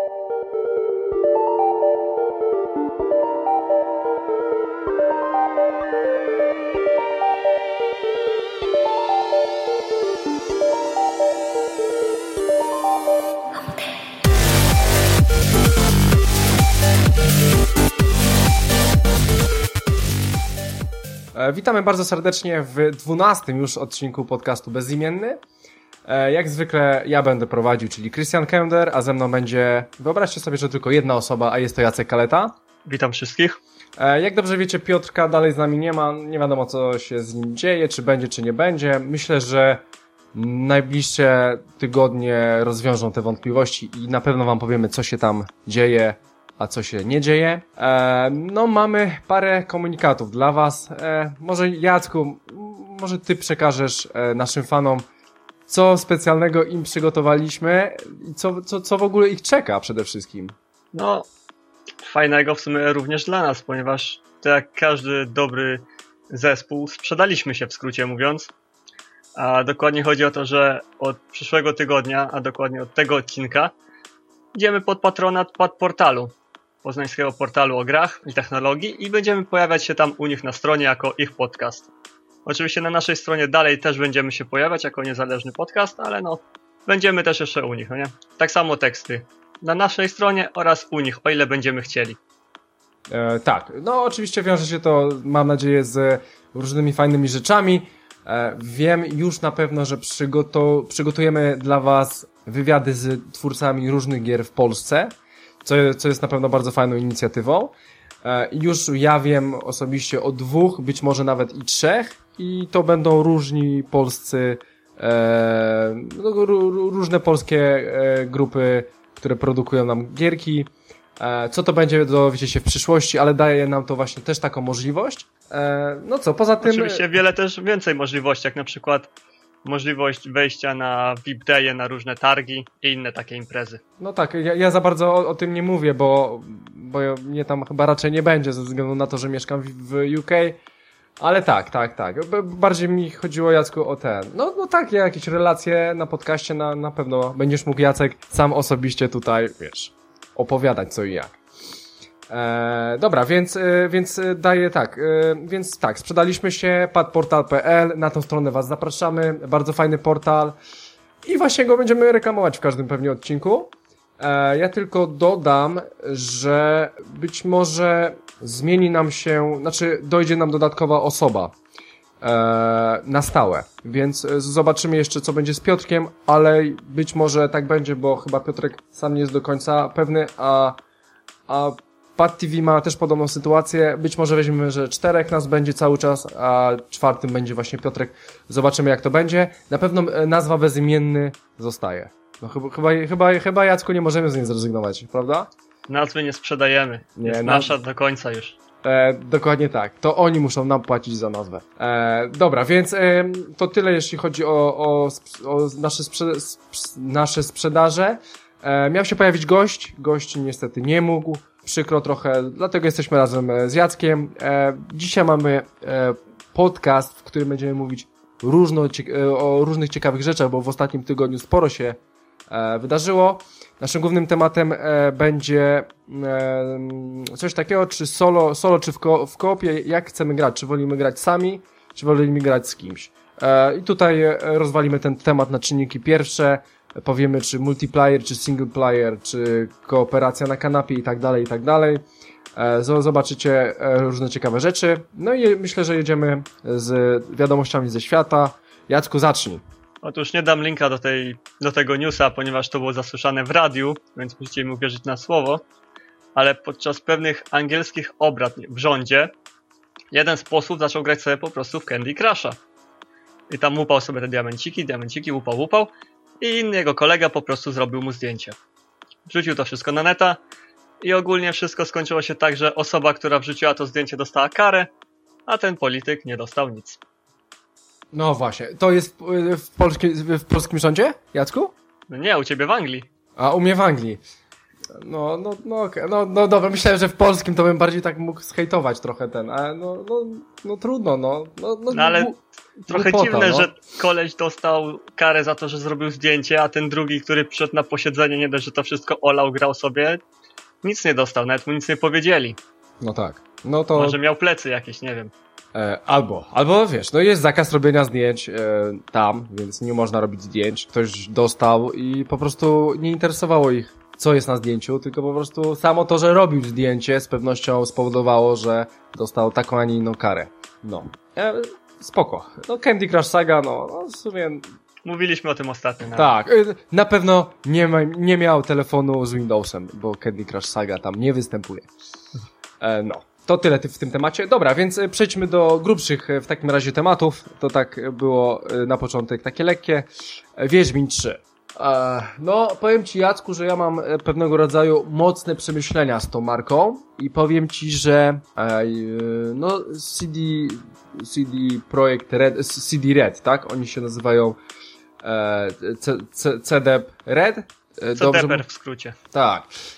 Witamy bardzo serdecznie w 12. już odcinku podcastu Bezimienny. Jak zwykle ja będę prowadził, czyli Christian Kender, a ze mną będzie, wyobraźcie sobie, że tylko jedna osoba, a jest to Jacek Kaleta. Witam wszystkich. Jak dobrze wiecie, Piotrka dalej z nami nie ma, nie wiadomo co się z nim dzieje, czy będzie, czy nie będzie. Myślę, że najbliższe tygodnie rozwiążą te wątpliwości i na pewno wam powiemy, co się tam dzieje, a co się nie dzieje. No mamy parę komunikatów dla was. Może Jacku, może ty przekażesz naszym fanom, co specjalnego im przygotowaliśmy i co w ogóle ich czeka przede wszystkim. No, fajnego w sumie również dla nas, ponieważ to jak każdy dobry zespół sprzedaliśmy się, w skrócie mówiąc. A dokładnie chodzi o to, że od przyszłego tygodnia, a dokładnie od tego odcinka, idziemy pod patronat portalu, poznańskiego portalu o grach i technologii i będziemy pojawiać się tam u nich na stronie jako ich podcast. Oczywiście na naszej stronie dalej też będziemy się pojawiać jako niezależny podcast, ale no, będziemy też jeszcze u nich, no nie? Tak samo teksty na naszej stronie oraz u nich, o ile będziemy chcieli. Tak, no oczywiście wiąże się to, mam nadzieję, z różnymi fajnymi rzeczami. Wiem już na pewno, że przygotujemy dla was wywiady z twórcami różnych gier w Polsce, co jest na pewno bardzo fajną inicjatywą. Już ja wiem osobiście o 2, być może nawet i 3 i to będą różni polscy, różne polskie grupy, które produkują nam gierki. Co to będzie, dowiecie się w przyszłości, ale daje nam to właśnie też taką możliwość. No co, poza tym... Oczywiście wiele też więcej możliwości, jak na przykład możliwość wejścia na VIP Day, na różne targi i inne takie imprezy. No tak, ja za bardzo o tym nie mówię, bo mnie tam chyba raczej nie będzie ze względu na to, że mieszkam w UK, ale tak. Bardziej mi chodziło, Jacku, o ten. No tak, jakieś relacje na podcaście na pewno będziesz mógł, Jacek, sam osobiście tutaj, wiesz, opowiadać co i jak. Dobra, więc daję tak, więc tak, sprzedaliśmy się, padportal.pl, na tą stronę was zapraszamy, bardzo fajny portal i właśnie go będziemy reklamować w każdym pewnie odcinku. Ja tylko dodam, że być może zmieni nam się, znaczy dojdzie nam dodatkowa osoba na stałe, więc zobaczymy jeszcze co będzie z Piotrkiem, ale być może tak będzie, bo chyba Piotrek sam nie jest do końca pewny, a Pad TV ma też podobną sytuację. Być może weźmiemy, że 4 nas będzie cały czas, a 4 będzie właśnie Piotrek. Zobaczymy jak to będzie. Na pewno nazwa Bezimienny zostaje. No chyba Jacku nie możemy z niej zrezygnować, prawda? Nazwy nie sprzedajemy. Jest nasza do końca już. Dokładnie tak. To oni muszą nam płacić za nazwę. Dobra, więc to tyle jeśli chodzi o nasze sprzedaże. Miał się pojawić gość niestety nie mógł. Przykro trochę, dlatego jesteśmy razem z Jackiem. Dzisiaj mamy podcast, w którym będziemy mówić o różnych ciekawych rzeczach, bo w ostatnim tygodniu sporo się wydarzyło. Naszym głównym tematem będzie coś takiego, czy solo czy w koopie, jak chcemy grać, czy wolimy grać sami, czy wolimy grać z kimś. I tutaj rozwalimy ten temat na czynniki pierwsze, powiemy czy multiplayer, czy single player, czy kooperacja na kanapie i tak dalej. Zobaczycie różne ciekawe rzeczy. No i myślę, że jedziemy z wiadomościami ze świata. Jacku, zacznij. Otóż nie dam linka do tego newsa, ponieważ to było zasłyszane w radiu, więc musicie mi uwierzyć na słowo. Ale podczas pewnych angielskich obrad w rządzie jeden z posłów zaczął grać sobie po prostu w Candy Crusha. I tam łupał sobie te diamenciki, łupał. I inny jego kolega po prostu zrobił mu zdjęcie. Wrzucił to wszystko na neta i ogólnie wszystko skończyło się tak, że osoba, która wrzuciła to zdjęcie, dostała karę, a ten polityk nie dostał nic. No właśnie, to jest w polskim rządzie, Jacku? No nie, u ciebie w Anglii. A u mnie w Anglii. Okej. No dobra, myślałem, że w polskim to bym bardziej tak mógł zhejtować trochę ale no trudno, no ale trochę głupota, dziwne, no. że koleś dostał karę za to, że zrobił zdjęcie, a ten drugi, który przyszedł na posiedzenie, nie dość, że to wszystko olał, grał sobie, nic nie dostał, nawet mu nic nie powiedzieli. No tak. No to... Może miał plecy jakieś, nie wiem. Albo wiesz, no jest zakaz robienia zdjęć tam, więc nie można robić zdjęć. Ktoś dostał i po prostu nie interesowało ich, co jest na zdjęciu, tylko po prostu samo to, że robił zdjęcie z pewnością spowodowało, że dostał taką, a nie inną karę. No. Spoko. No Candy Crush Saga, no w sumie... Mówiliśmy o tym ostatnio. Nawet. Tak, na pewno nie miał telefonu z Windowsem, bo Candy Crush Saga tam nie występuje. No. To tyle w tym temacie. Dobra, więc przejdźmy do grubszych w takim razie tematów. To tak było na początek takie lekkie. Wiedźmin 3. No, powiem ci, Jacku, że ja mam pewnego rodzaju mocne przemyślenia z tą marką i powiem ci, że no CD Projekt Red, CD Red, tak? Oni się nazywają CDEP Red? CDEP w skrócie. Tak.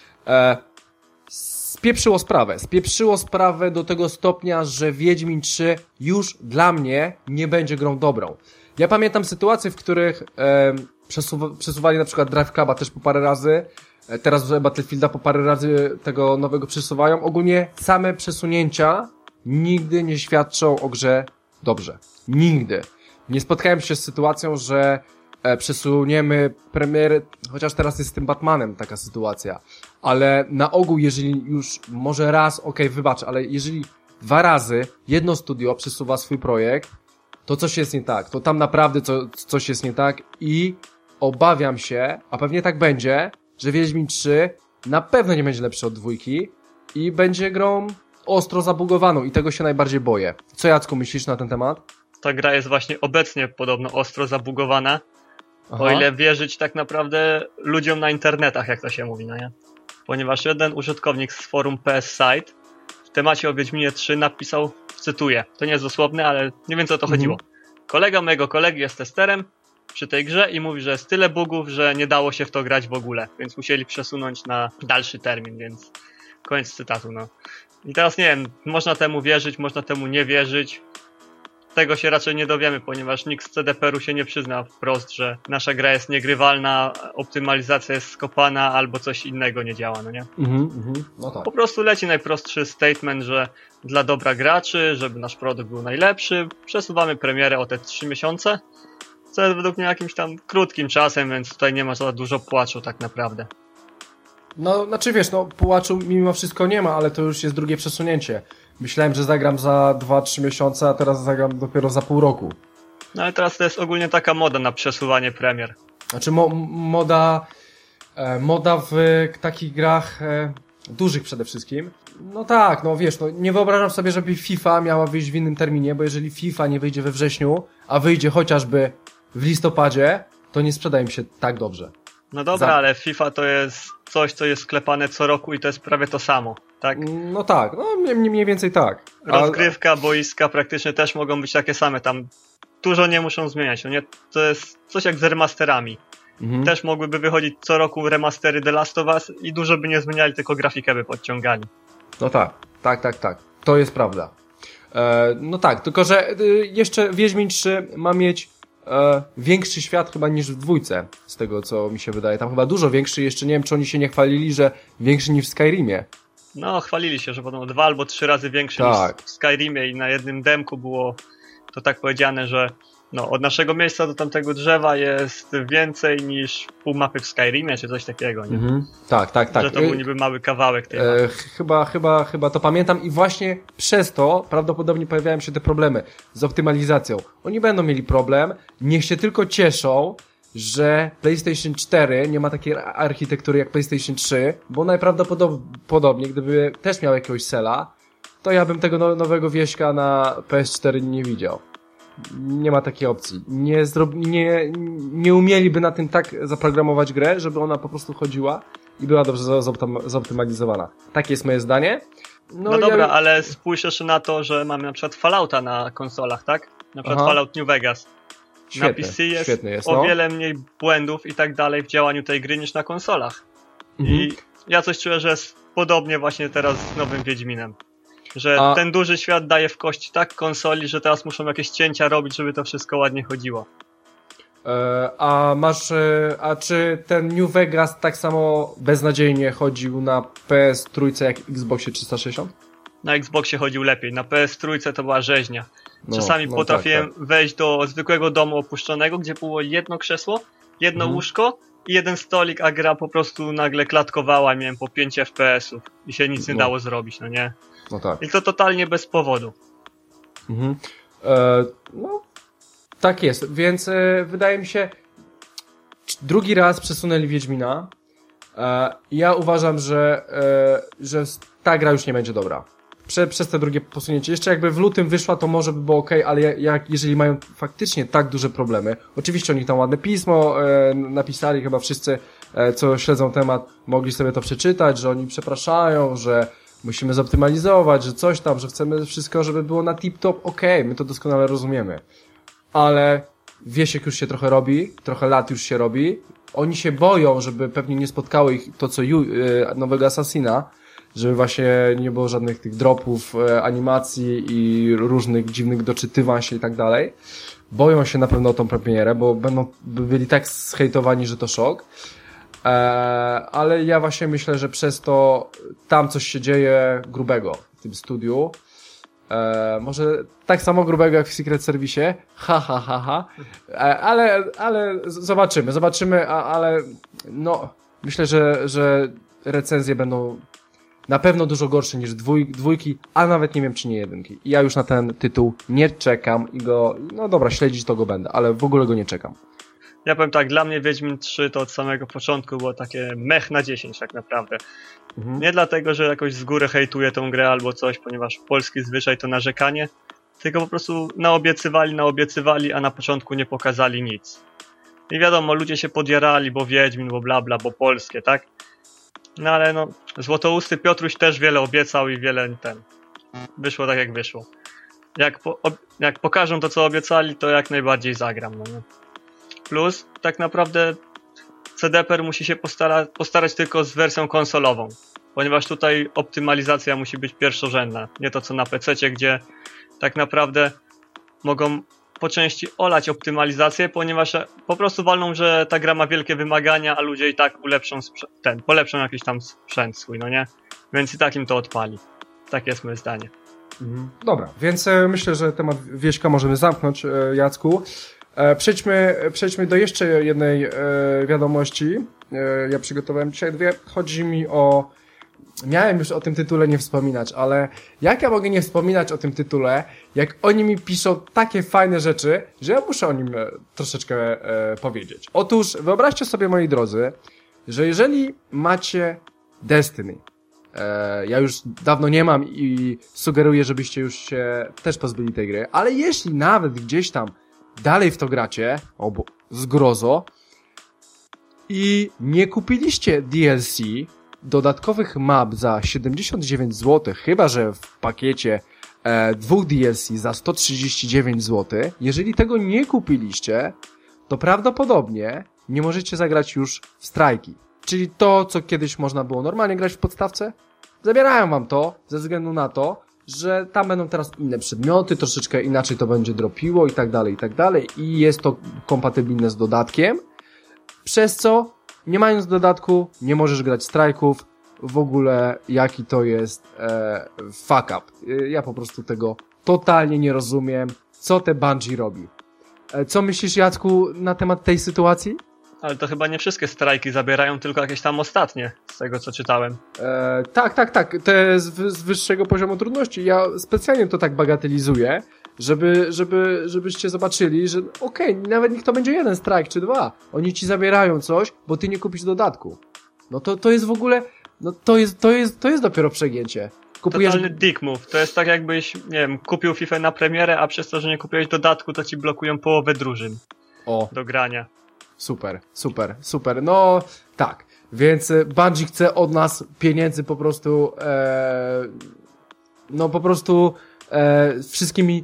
Spieprzyło sprawę do tego stopnia, że Wiedźmin 3 już dla mnie nie będzie grą dobrą. Ja pamiętam sytuacje, w których przesuwali na przykład Drive Cluba też po parę razy, teraz Battlefielda po parę razy tego nowego przesuwają. Ogólnie same przesunięcia nigdy nie świadczą o grze dobrze. Nigdy. Nie spotkałem się z sytuacją, że przesuniemy premiery, chociaż teraz jest z tym Batmanem taka sytuacja, ale na ogół, jeżeli już może raz, wybacz, ale jeżeli 2 razy jedno studio przesuwa swój projekt, to coś jest nie tak, to tam naprawdę coś jest nie tak i obawiam się, a pewnie tak będzie, że Wiedźmin 3 na pewno nie będzie lepszy od 2 i będzie grą ostro zabugowaną i tego się najbardziej boję. Co, Jacku, myślisz na ten temat? Ta gra jest właśnie obecnie podobno ostro zabugowana. Aha. O ile wierzyć tak naprawdę ludziom na internetach, jak to się mówi, no nie? Ponieważ jeden użytkownik z forum PS Site w temacie o Wiedźminie 3 napisał, cytuję, to nie jest dosłowne, ale nie wiem, co o to chodziło. Kolega mojego kolegi jest testerem przy tej grze i mówi, że jest tyle bugów, że nie dało się w to grać w ogóle, więc musieli przesunąć na dalszy termin, więc koniec cytatu, no. I teraz nie wiem, można temu wierzyć, można temu nie wierzyć. Tego się raczej nie dowiemy, ponieważ nikt z CDPR-u się nie przyzna wprost, że nasza gra jest niegrywalna, optymalizacja jest skopana albo coś innego nie działa, no nie? No tak. Po prostu leci najprostszy statement, że dla dobra graczy, żeby nasz produkt był najlepszy, przesuwamy premierę o te 3 miesiące, co jest według mnie jakimś tam krótkim czasem, więc tutaj nie ma za dużo płaczu tak naprawdę. No, znaczy wiesz, płaczu mimo wszystko nie ma, ale to już jest drugie przesunięcie. Myślałem, że zagram za 2-3 miesiące, a teraz zagram dopiero za pół roku. No ale teraz to jest ogólnie taka moda na przesuwanie premier. Znaczy moda w takich grach dużych przede wszystkim. No tak, no wiesz, nie wyobrażam sobie, żeby FIFA miała wyjść w innym terminie, bo jeżeli FIFA nie wyjdzie we wrześniu, a wyjdzie chociażby w listopadzie, to nie sprzeda im się tak dobrze. No dobra, ale FIFA to jest coś, co jest sklepane co roku i to jest prawie to samo, tak? No tak, mniej więcej tak. Rozgrywka, boiska praktycznie też mogą być takie same, tam dużo nie muszą zmieniać, no nie? To jest coś jak z remasterami. Też mogłyby wychodzić co roku remastery The Last of Us i dużo by nie zmieniali, tylko grafikę by podciągali. No tak. To jest prawda. No tak, tylko że jeszcze Wiedźmin 3 ma mieć większy świat chyba niż w 2, z tego co mi się wydaje. Tam chyba dużo większy, jeszcze nie wiem, czy oni się nie chwalili, że większy niż w Skyrimie. No, chwalili się, że podobno 2 albo 3 razy większy niż w Skyrimie i na jednym demku było to tak powiedziane, że od naszego miejsca do tamtego drzewa jest więcej niż pół mapy w Skyrimie, czy coś takiego, nie? Tak. Że to był niby mały kawałek tej mapy. Chyba to pamiętam i właśnie przez to prawdopodobnie pojawiają się te problemy z optymalizacją. Oni będą mieli problem, niech się tylko cieszą, że PlayStation 4 nie ma takiej architektury jak PlayStation 3, bo najprawdopodobniej, gdyby też miał jakiegoś sela, to ja bym tego nowego wieśka na PS4 nie widział. Nie ma takiej opcji. Nie umieliby na tym tak zaprogramować grę, żeby ona po prostu chodziła i była dobrze zoptymalizowana. Takie jest moje zdanie. No dobra, ale spójrz jeszcze na to, że mamy na przykład Fallouta na konsolach, tak? Na przykład Fallout New Vegas. Na PC jest o wiele mniej błędów i tak dalej w działaniu tej gry niż na konsolach. I ja coś czuję, że jest podobnie właśnie teraz z nowym Wiedźminem. Że ten duży świat daje w kość tak konsoli, że teraz muszą jakieś cięcia robić, żeby to wszystko ładnie chodziło. A czy ten New Vegas tak samo beznadziejnie chodził na PS3 jak Xboxie 360? Na Xboxie chodził lepiej, na PS3 to była rzeźnia. Czasami potrafiłem wejść do zwykłego domu opuszczonego, gdzie było jedno krzesło, jedno łóżko i jeden stolik, a gra po prostu nagle klatkowała, miałem po 5 FPS-ów i się nic nie dało zrobić, no nie? No tak. I to totalnie bez powodu. No, tak jest, więc wydaje mi się, drugi raz przesunęli Wiedźmina. Ja uważam, że ta gra już nie będzie dobra. Przez te drugie posunięcie. Jeszcze jakby w lutym wyszła, to może by było okej, ale jeżeli mają faktycznie tak duże problemy, oczywiście oni tam ładne pismo napisali, chyba wszyscy, co śledzą temat, mogli sobie to przeczytać, że oni przepraszają, że musimy zoptymalizować, że coś tam, że chcemy wszystko, żeby było na tip-top, okej, my to doskonale rozumiemy. Ale wiesiek już się trochę robi, trochę lat już się robi. Oni się boją, żeby pewnie nie spotkało ich to, co nowego Assassina, żeby właśnie nie było żadnych tych dropów, animacji i różnych dziwnych doczytywań się i tak dalej. Boją się na pewno o tą premierę, bo byli tak zhejtowani, że to szok. Ale ja właśnie myślę, że przez to tam coś się dzieje grubego w tym studiu. Może tak samo grubego jak w Secret Service. Ale zobaczymy, ale no, myślę, że recenzje będą na pewno dużo gorsze niż dwójki, a nawet nie wiem, czy nie jedynki. I ja już na ten tytuł nie czekam i no dobra, śledzić to go będę, ale w ogóle go nie czekam. Ja powiem tak, dla mnie Wiedźmin 3 to od samego początku było takie mech na 10 tak naprawdę. Nie dlatego, że jakoś z góry hejtuję tą grę albo coś, ponieważ polski zwyczaj to narzekanie, tylko po prostu naobiecywali, a na początku nie pokazali nic. I wiadomo, ludzie się podjarali, bo Wiedźmin, bo bla bla, bo polskie, tak? No ale no, Złotousty Piotruś też wiele obiecał i wiele wyszło tak jak wyszło. Jak pokażą to, co obiecali, to jak najbardziej zagram, no nie? Plus, tak naprawdę CDPR musi się postarać tylko z wersją konsolową, ponieważ tutaj optymalizacja musi być pierwszorzędna, nie to co na PC-cie, gdzie tak naprawdę mogą po części olać optymalizację, ponieważ po prostu walną, że ta gra ma wielkie wymagania, a ludzie i tak polepszą jakiś tam sprzęt swój, no nie? Więc i tak im to odpali. Tak jest moje zdanie. Dobra, więc myślę, że temat Wieśka możemy zamknąć, Jacku. Przejdźmy do jeszcze jednej wiadomości. Ja przygotowałem dzisiaj dwie. Chodzi mi o... Miałem już o tym tytule nie wspominać, ale jak ja mogę nie wspominać o tym tytule, jak oni mi piszą takie fajne rzeczy, że ja muszę o nim troszeczkę powiedzieć. Otóż wyobraźcie sobie, moi drodzy, że jeżeli macie Destiny, ja już dawno nie mam i sugeruję, żebyście już się też pozbyli tej gry, ale jeśli nawet gdzieś tam dalej w to gracie, zgrozo, i nie kupiliście DLC, dodatkowych map za 79 zł, chyba że w pakiecie dwóch DLC za 139 zł, jeżeli tego nie kupiliście, to prawdopodobnie nie możecie zagrać już w strajki. Czyli to, co kiedyś można było normalnie grać w podstawce, zabierają wam to ze względu na to, że tam będą teraz inne przedmioty, troszeczkę inaczej to będzie dropiło i tak dalej i jest to kompatybilne z dodatkiem, przez co nie mając dodatku nie możesz grać strajków, w ogóle jaki to jest fuck up. Ja po prostu tego totalnie nie rozumiem, co te Bungie robi. Co myślisz, Jacku, na temat tej sytuacji? Ale to chyba nie wszystkie strajki zabierają, tylko jakieś tam ostatnie, z tego co czytałem. Tak. Te z wyższego poziomu trudności. Ja specjalnie to tak bagatelizuję, żebyście zobaczyli, że okej, nawet niech to będzie jeden strajk czy dwa. Oni ci zabierają coś, bo ty nie kupisz dodatku. No to jest w ogóle, no to jest dopiero przegięcie. Totalny dick move. To jest tak jakbyś, nie wiem, kupił FIFA na premierę, a przez to, że nie kupiłeś dodatku, to ci blokują połowę drużyn do grania. Super. No tak, więc Bungie chce od nas pieniędzy po prostu wszystkimi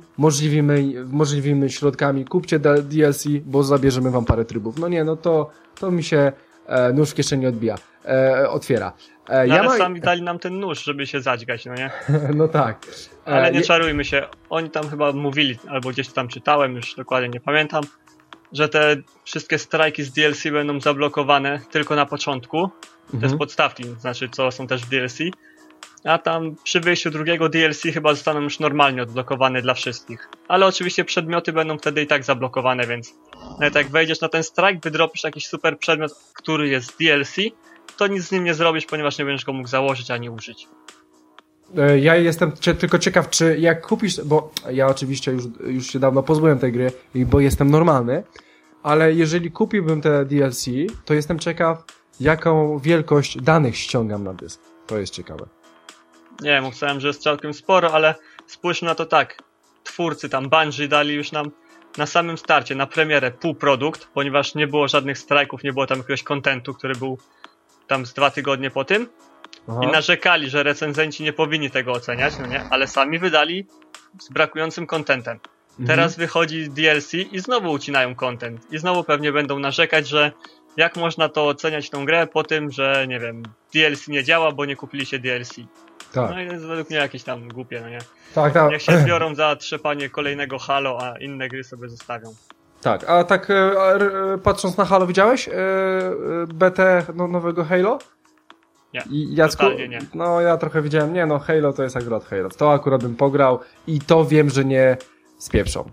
możliwymi środkami. Kupcie DLC, bo zabierzemy wam parę trybów. No nie, no to mi się Nóż w kieszeni otwiera. No, ale sami dali nam ten nóż, żeby się zadźgać, no nie? No tak. Ale nie czarujmy się. Oni tam chyba mówili, albo gdzieś tam czytałem, już dokładnie nie pamiętam, że te wszystkie strajki z DLC będą zablokowane tylko na początku. To jest podstawki, znaczy co są też w DLC. A tam przy wyjściu drugiego DLC chyba zostaną już normalnie odblokowane dla wszystkich. Ale oczywiście przedmioty będą wtedy i tak zablokowane, więc nawet jak wejdziesz na ten strajk, wydropisz jakiś super przedmiot, który jest w DLC, to nic z nim nie zrobisz, ponieważ nie będziesz go mógł założyć ani użyć. Ja jestem tylko ciekaw, czy jak kupisz, bo ja oczywiście już się dawno pozbyłem tej gry, bo jestem normalny, ale jeżeli kupiłbym te DLC, to jestem ciekaw, jaką wielkość danych ściągam na dysk. To jest ciekawe. Nie wiem, myślałem, że jest całkiem sporo, ale spójrzmy na to tak. Twórcy tam, Bungie, dali już nam na samym starcie, na premierę półprodukt, ponieważ nie było żadnych strajków, nie było tam jakiegoś kontentu, który był tam z 2 tygodnie po tym. Aha. I narzekali, że recenzenci nie powinni tego oceniać, no nie? Ale sami wydali z brakującym kontentem. Teraz wychodzi DLC i znowu ucinają content. I znowu pewnie będą narzekać, że jak można to oceniać tą grę po tym, że nie wiem, DLC nie działa, bo nie kupili się DLC. Tak. No i to jest według mnie jakieś tam głupie, no nie? Tak, tak. Niech się biorą za trzepanie kolejnego Halo, a inne gry sobie zostawią. Tak, a tak patrząc na Halo, widziałeś BT nowego Halo? Nie, Jacku, totalnie nie. No ja trochę widziałem, nie no, Halo to jest akurat Halo. W to akurat bym pograł i to wiem, że nie spieprzą.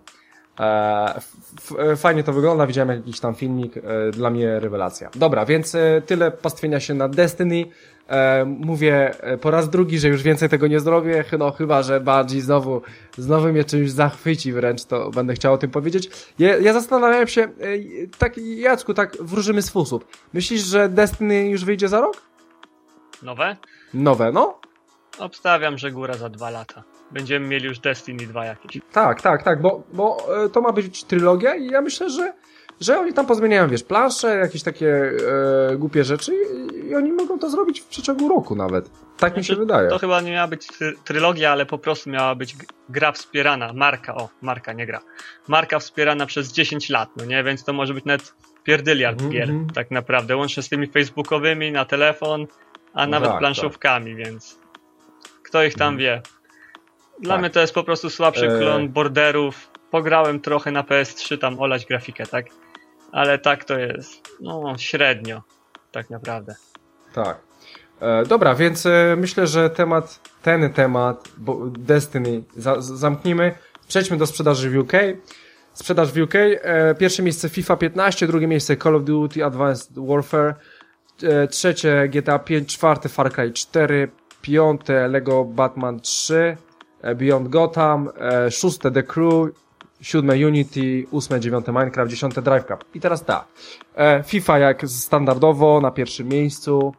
Fajnie to wygląda, widziałem jakiś tam filmik, dla mnie rewelacja. Dobra, więc tyle pastwienia się na Destiny. Mówię po raz drugi, że już więcej tego nie zrobię, no chyba, że Bungie znowu mnie czymś zachwyci wręcz, to będę chciał o tym powiedzieć. Ja zastanawiałem się, tak Jacku, tak wróżymy z fusów. Myślisz, że Destiny już wyjdzie za rok? Nowe? Nowe, no? Obstawiam, że góra za 2 lata. Będziemy mieli już Destiny 2 jakieś. Tak, bo to ma być trylogia i ja myślę, że oni tam pozmieniają, wiesz, plansze, jakieś takie głupie rzeczy i oni mogą to zrobić w przeciągu roku nawet. Tak mi się wydaje. To chyba nie miała być trylogia, ale po prostu miała być gra wspierana, marka, nie gra. Marka wspierana przez 10 lat, no nie? Więc to może być nawet pierdyliard gier, tak naprawdę, łącznie z tymi facebookowymi, na telefon, a nawet planszówkami, więc kto ich tam wie. Dla mnie to jest po prostu słabszy klon Borderów. Pograłem trochę na PS3, tam olać grafikę, tak? Ale tak to jest, no średnio, tak naprawdę. Tak. Dobra, więc myślę, że ten temat Destiny zamknijmy. Przejdźmy do sprzedaży w UK. Sprzedaż w UK. Pierwsze miejsce FIFA 15, drugie miejsce Call of Duty Advanced Warfare, trzecie GTA 5, czwarte Far Cry 4, piąte Lego Batman 3, Beyond Gotham, szóste The Crew, siódme Unity, ósme, dziewiąte Minecraft, dziesiąte Drive Club. I teraz tak. FIFA jak standardowo na pierwszym miejscu.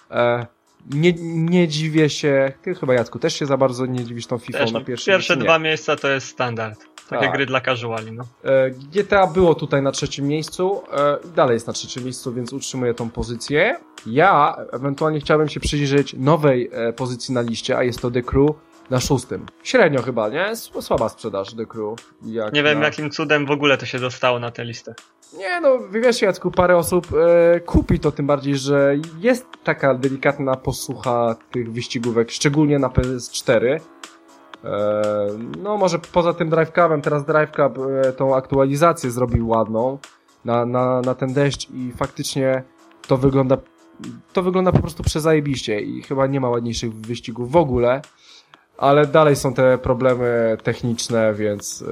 Nie dziwię się. Ty chyba, Jacku, też się za bardzo nie dziwisz tą FIFA na pierwszym miejscu. Pierwsze 2 miejsca to jest standard. Takie gry dla casuali, no. GTA było tutaj na trzecim miejscu. Dalej jest na trzecim miejscu, więc utrzymuję tą pozycję. Ja ewentualnie chciałbym się przyjrzeć nowej pozycji na liście, a jest to The Crew na szóstym. Średnio chyba, nie? Słaba sprzedaż The Crew. Nie wiem, jakim cudem w ogóle to się dostało na tę listę. Nie, no wiesz, Jacku, parę osób kupi to, tym bardziej, że jest taka delikatna posłucha tych wyścigówek, szczególnie na PS4. No może poza tym Drive Clubem, teraz Drive Club tą aktualizację zrobił ładną na ten deszcz i faktycznie to wygląda po prostu przezajebiście i chyba nie ma ładniejszych wyścigów w ogóle. Ale dalej są te problemy techniczne, więc,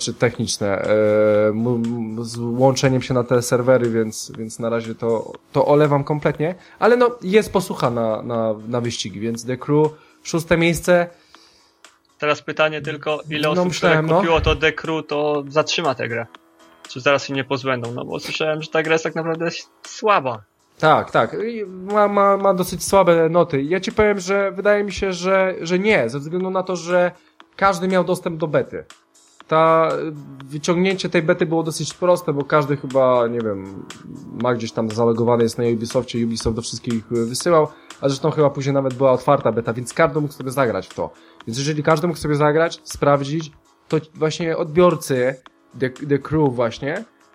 z łączeniem się na te serwery, więc na razie to olewam kompletnie. Ale no, jest posłucha na wyścigi, więc The Crew, szóste miejsce. Teraz pytanie tylko, ile osób, które kupiło to The Crew, to zatrzyma tę grę? Czy zaraz się nie pozbędą? No bo słyszałem, że ta gra jest tak naprawdę słaba. Tak. Ma dosyć słabe noty. Ja ci powiem, że wydaje mi się, że nie, ze względu na to, że każdy miał dostęp do bety. Wyciągnięcie tej bety było dosyć proste, bo każdy chyba, nie wiem, ma gdzieś tam zalegowany jest na Ubisoftie, Ubisoft do wszystkich wysyłał, a zresztą chyba później nawet była otwarta beta, więc każdy mógł sobie zagrać w to. Więc jeżeli każdy mógł sobie zagrać, sprawdzić, to właśnie odbiorcy The Crew właśnie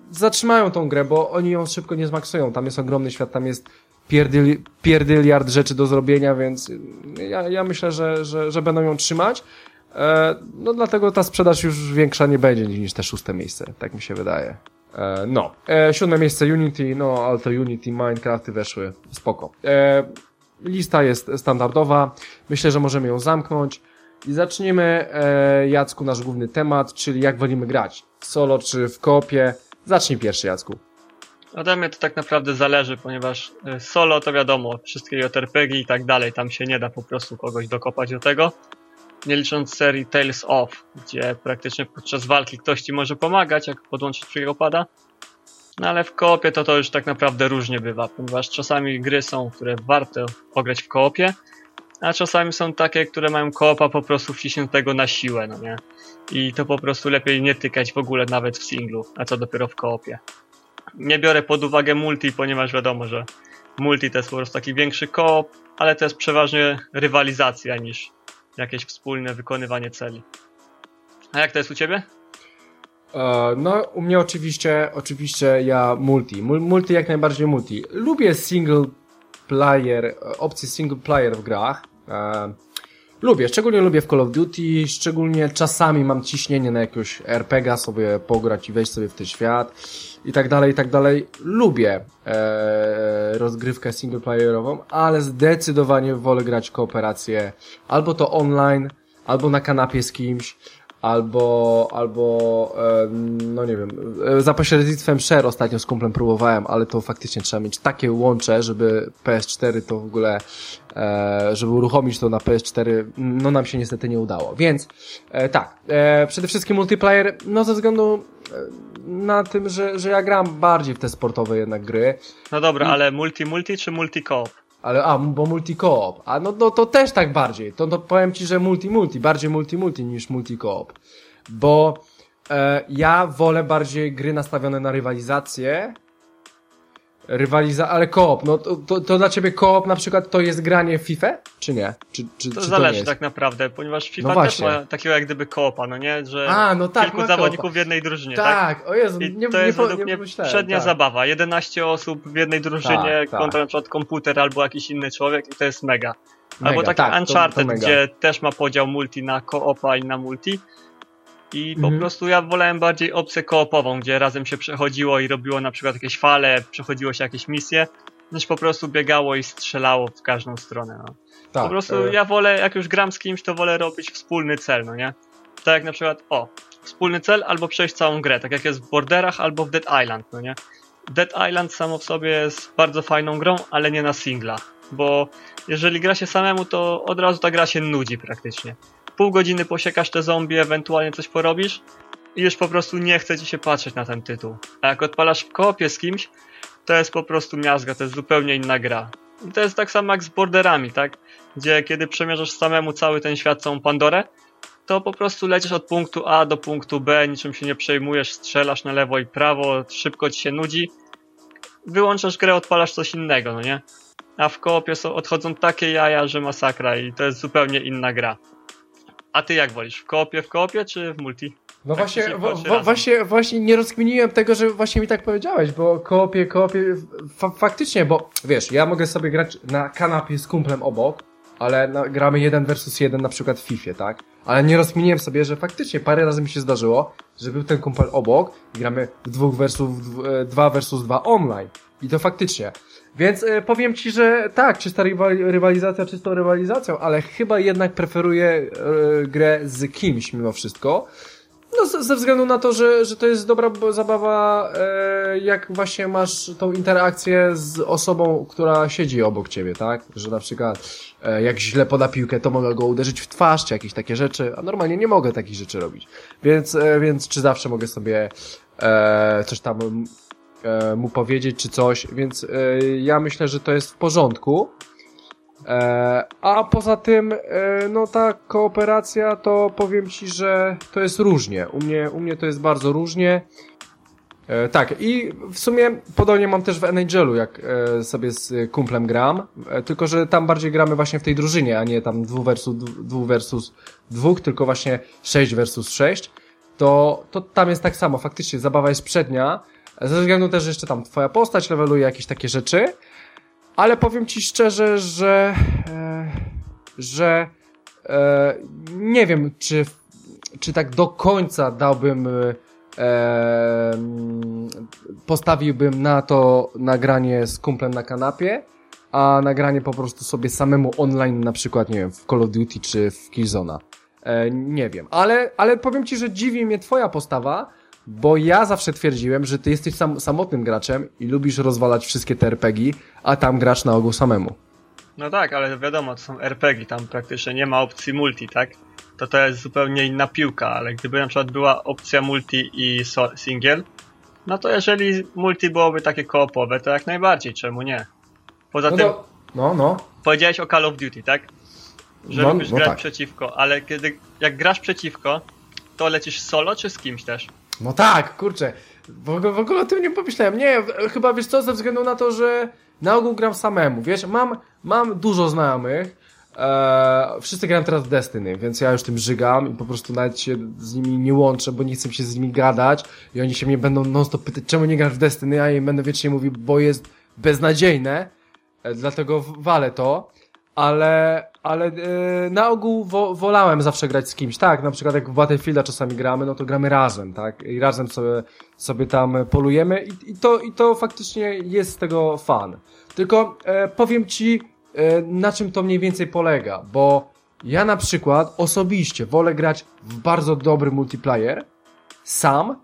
zatrzymają tą grę, bo oni ją szybko nie zmaksują. Tam jest ogromny świat, tam jest pierdyliard rzeczy do zrobienia, więc ja myślę, że będą ją trzymać. No dlatego ta sprzedaż już większa nie będzie niż te 6. miejsce, tak mi się wydaje. 7. miejsce Unity, no ale to Unity, Minecrafty weszły, spoko. Lista jest standardowa, myślę, że możemy ją zamknąć i zaczniemy, Jacku, nasz główny temat, czyli jak wolimy grać, w solo czy w koopie. Zacznij pierwszy, Jacku. Ode mnie to tak naprawdę zależy, ponieważ solo to wiadomo, wszystkie JRPG i tak dalej, tam się nie da po prostu kogoś dokopać do tego. Nie licząc serii Tales of, gdzie praktycznie podczas walki ktoś ci może pomagać, jak podłączyć pada. No ale w koopie to już tak naprawdę różnie bywa, ponieważ czasami gry są, które warto pograć w koopie, a czasami są takie, które mają koopa po prostu wciśniętego na siłę, no nie? I to po prostu lepiej nie tykać w ogóle nawet w singlu, a co dopiero w koopie. Nie biorę pod uwagę multi, ponieważ wiadomo, że multi to jest po prostu taki większy koop, ale to jest przeważnie rywalizacja niż jakieś wspólne wykonywanie celi. A jak to jest u ciebie? No, u mnie oczywiście ja multi jak najbardziej multi. Lubię opcję single player w grach. Szczególnie lubię w Call of Duty, szczególnie czasami mam ciśnienie na jakiegoś RPGa sobie pograć i wejść sobie w ten świat i tak dalej. Lubię rozgrywkę singleplayerową, ale zdecydowanie wolę grać kooperację albo to online, albo na kanapie z kimś, albo no nie wiem, za pośrednictwem share ostatnio z kumplem próbowałem, ale to faktycznie trzeba mieć takie łącze, żeby PS4 to w ogóle, żeby uruchomić to na PS4, no nam się niestety nie udało. Więc przede wszystkim multiplayer, no ze względu na tym, że ja gram bardziej w te sportowe jednak gry. No dobra, ale multi czy multi-coop? Ale, bo multi-coop. No to też tak bardziej. To powiem ci, że bardziej multi niż multi-coop. Bo ja wolę bardziej gry nastawione na rywalizację. Ale koop, no to dla ciebie koop na przykład to jest granie w FIFA, czy nie? To zależy tak naprawdę, ponieważ FIFA też ma takiego jak gdyby koopa, no nie? Że kilku zawodników w jednej drużynie, tak? Tak, o Jezu, to jest według mnie przednia zabawa. 11 osób w jednej drużynie kontra na przykład komputer albo jakiś inny człowiek i to jest mega. Albo taki Uncharted, gdzie też ma podział multi na koopa i na multi. I po prostu ja wolałem bardziej opcję koopową, gdzie razem się przechodziło i robiło na przykład jakieś fale, przechodziło się jakieś misje, niż po prostu biegało i strzelało w każdą stronę, no. Tak, po prostu ja wolę, jak już gram z kimś, to wolę robić wspólny cel, no nie? Tak jak na przykład, wspólny cel albo przejść całą grę, tak jak jest w Borderach albo w Dead Island, no nie? Dead Island samo w sobie jest bardzo fajną grą, ale nie na singla, bo jeżeli gra się samemu, to od razu ta gra się nudzi praktycznie. Pół godziny posiekasz te zombie, ewentualnie coś porobisz i już po prostu nie chce ci się patrzeć na ten tytuł. A jak odpalasz w koopie z kimś, to jest po prostu miazga, to jest zupełnie inna gra. I to jest tak samo jak z Borderami, tak? Gdzie kiedy przemierzasz samemu cały ten świat, całą Pandorę, to po prostu lecisz od punktu A do punktu B, niczym się nie przejmujesz, strzelasz na lewo i prawo, szybko ci się nudzi, wyłączasz grę, odpalasz coś innego, no nie? A w koopie odchodzą takie jaja, że masakra i to jest zupełnie inna gra. A ty jak wolisz? W koopie czy w multi? No właśnie nie rozkminiłem tego, że właśnie mi tak powiedziałeś, bo koopie, faktycznie, bo wiesz, ja mogę sobie grać na kanapie z kumplem obok, ale gramy 1 versus 1 na przykład w FIFA, tak? Ale nie rozkminiłem sobie, że faktycznie parę razy mi się zdarzyło, że był ten kumpel obok i gramy w 2 versus 2 online. I to faktycznie. Więc powiem ci, że tak, czysta rywalizacja czystą rywalizacją, ale chyba jednak preferuję grę z kimś mimo wszystko. No ze względu na to, że to jest dobra zabawa, jak właśnie masz tą interakcję z osobą, która siedzi obok ciebie, tak? Że na przykład jak źle poda piłkę, to mogę go uderzyć w twarz, czy jakieś takie rzeczy, a normalnie nie mogę takich rzeczy robić. Więc czy zawsze mogę sobie coś tam mu powiedzieć, czy coś, więc ja myślę, że to jest w porządku. A poza tym, no ta kooperacja, to powiem ci, że to jest różnie. U mnie to jest bardzo różnie. Tak, i w sumie podobnie mam też w NHL-u, jak sobie z kumplem gram, tylko że tam bardziej gramy właśnie w tej drużynie, a nie tam 2 versus 2, tylko właśnie 6 versus 6. To tam jest tak samo, faktycznie zabawa jest przednia, Ze względu też, że jeszcze tam twoja postać leveluje jakieś takie rzeczy. Ale powiem ci szczerze, że nie wiem, czy tak do końca dałbym, postawiłbym na to nagranie z kumplem na kanapie, a nagranie po prostu sobie samemu online, na przykład, nie wiem, w Call of Duty czy w Killzone'a. Nie wiem, ale powiem ci, że dziwi mnie twoja postawa, bo ja zawsze twierdziłem, że ty jesteś samotnym graczem i lubisz rozwalać wszystkie te RPG, a tam grasz na ogół samemu. No tak, ale wiadomo, to są RPG, tam praktycznie nie ma opcji multi, tak? To jest zupełnie inna piłka, ale gdyby na przykład była opcja multi i single, no to jeżeli multi byłoby takie koopowe, to jak najbardziej, czemu nie? Poza tym, powiedziałeś o Call of Duty, tak? Że lubisz grać tak przeciwko, ale jak grasz przeciwko, to lecisz solo czy z kimś też? No tak, kurczę, w ogóle o tym nie pomyślałem. Nie, chyba wiesz co, ze względu na to, że na ogół gram samemu, wiesz, mam dużo znajomych, wszyscy grają teraz w Destiny, więc ja już tym żygam i po prostu nawet się z nimi nie łączę, bo nie chcę się z nimi gadać i oni się mnie będą non-stop pytać, czemu nie grasz w Destiny, a ja im będę wiecznie mówił, bo jest beznadziejne, dlatego walę to, ale na ogół wolałem zawsze grać z kimś, tak, na przykład jak w Battlefielda czasami gramy, no to gramy razem, tak, i razem sobie tam polujemy i to faktycznie jest z tego fan. Tylko powiem ci, na czym to mniej więcej polega, bo ja na przykład osobiście wolę grać w bardzo dobry multiplayer sam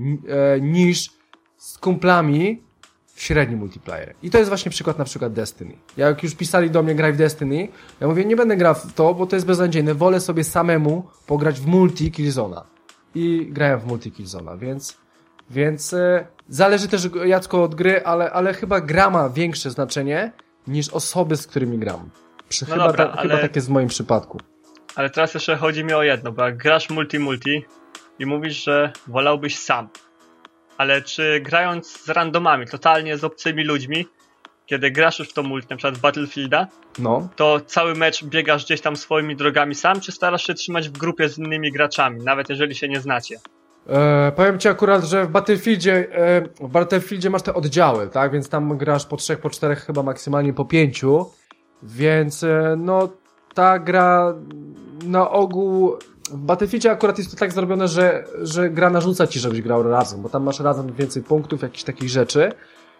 niż z kumplami w średni multiplayer. I to jest właśnie przykład na przykład Destiny. Jak już pisali do mnie graj w Destiny, ja mówię, nie będę grał w to, bo to jest beznadziejne, wolę sobie samemu pograć w multi Killzone'a. I grałem w multi Killzone'a, więc zależy też, Jacko, od gry, ale chyba gra ma większe znaczenie niż osoby, z którymi gram. Chyba tak jest w moim przypadku. Ale teraz jeszcze chodzi mi o jedno, bo jak grasz multi i mówisz, że wolałbyś sam. Ale czy grając z randomami, totalnie z obcymi ludźmi, kiedy grasz już w to multi, na przykład w Battlefielda, to cały mecz biegasz gdzieś tam swoimi drogami sam, czy starasz się trzymać w grupie z innymi graczami, nawet jeżeli się nie znacie? Powiem ci akurat, że w Battlefieldzie masz te oddziały, tak? Więc tam grasz po 3, po 4, chyba maksymalnie po 5. Więc no ta gra na ogół w Battlefieldzie akurat jest to tak zrobione, że gra narzuca ci, żebyś grał razem, bo tam masz razem więcej punktów, jakichś takich rzeczy.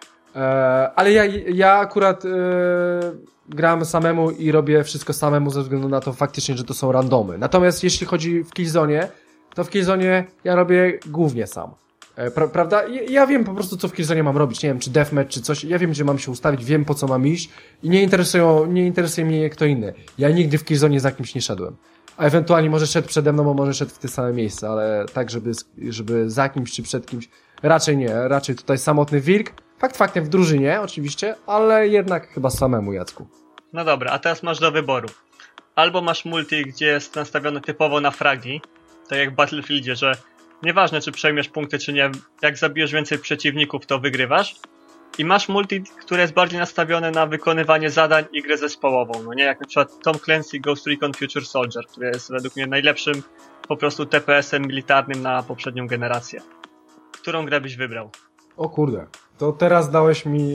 Ale ja akurat gram samemu i robię wszystko samemu ze względu na to faktycznie, że to są randomy. Natomiast jeśli chodzi w Killzone'ie, to w Killzone'ie ja robię głównie sam. Prawda? Ja wiem po prostu, co w Killzone'ie mam robić. Nie wiem, czy deathmatch, czy coś. Ja wiem, gdzie mam się ustawić, wiem, po co mam iść i nie interesuje mnie kto inny. Ja nigdy w Killzone'ie za kimś nie szedłem. A ewentualnie może szedł przede mną, bo może szedł w te same miejsce, ale tak, żeby za kimś czy przed kimś, raczej nie. Raczej tutaj samotny wilk. Faktem w drużynie, oczywiście, ale jednak chyba samemu, Jacku. No dobra, a teraz masz do wyboru. Albo masz multi, gdzie jest nastawiony typowo na fragi, tak jak w Battlefieldzie, że nieważne, czy przejmiesz punkty, czy nie, jak zabijesz więcej przeciwników, to wygrywasz. I masz multi, które jest bardziej nastawione na wykonywanie zadań i grę zespołową. No nie, jak na przykład Tom Clancy Ghost Recon Future Soldier, który jest według mnie najlepszym po prostu TPS-em militarnym na poprzednią generację. Którą grę byś wybrał? O kurde, to teraz dałeś mi...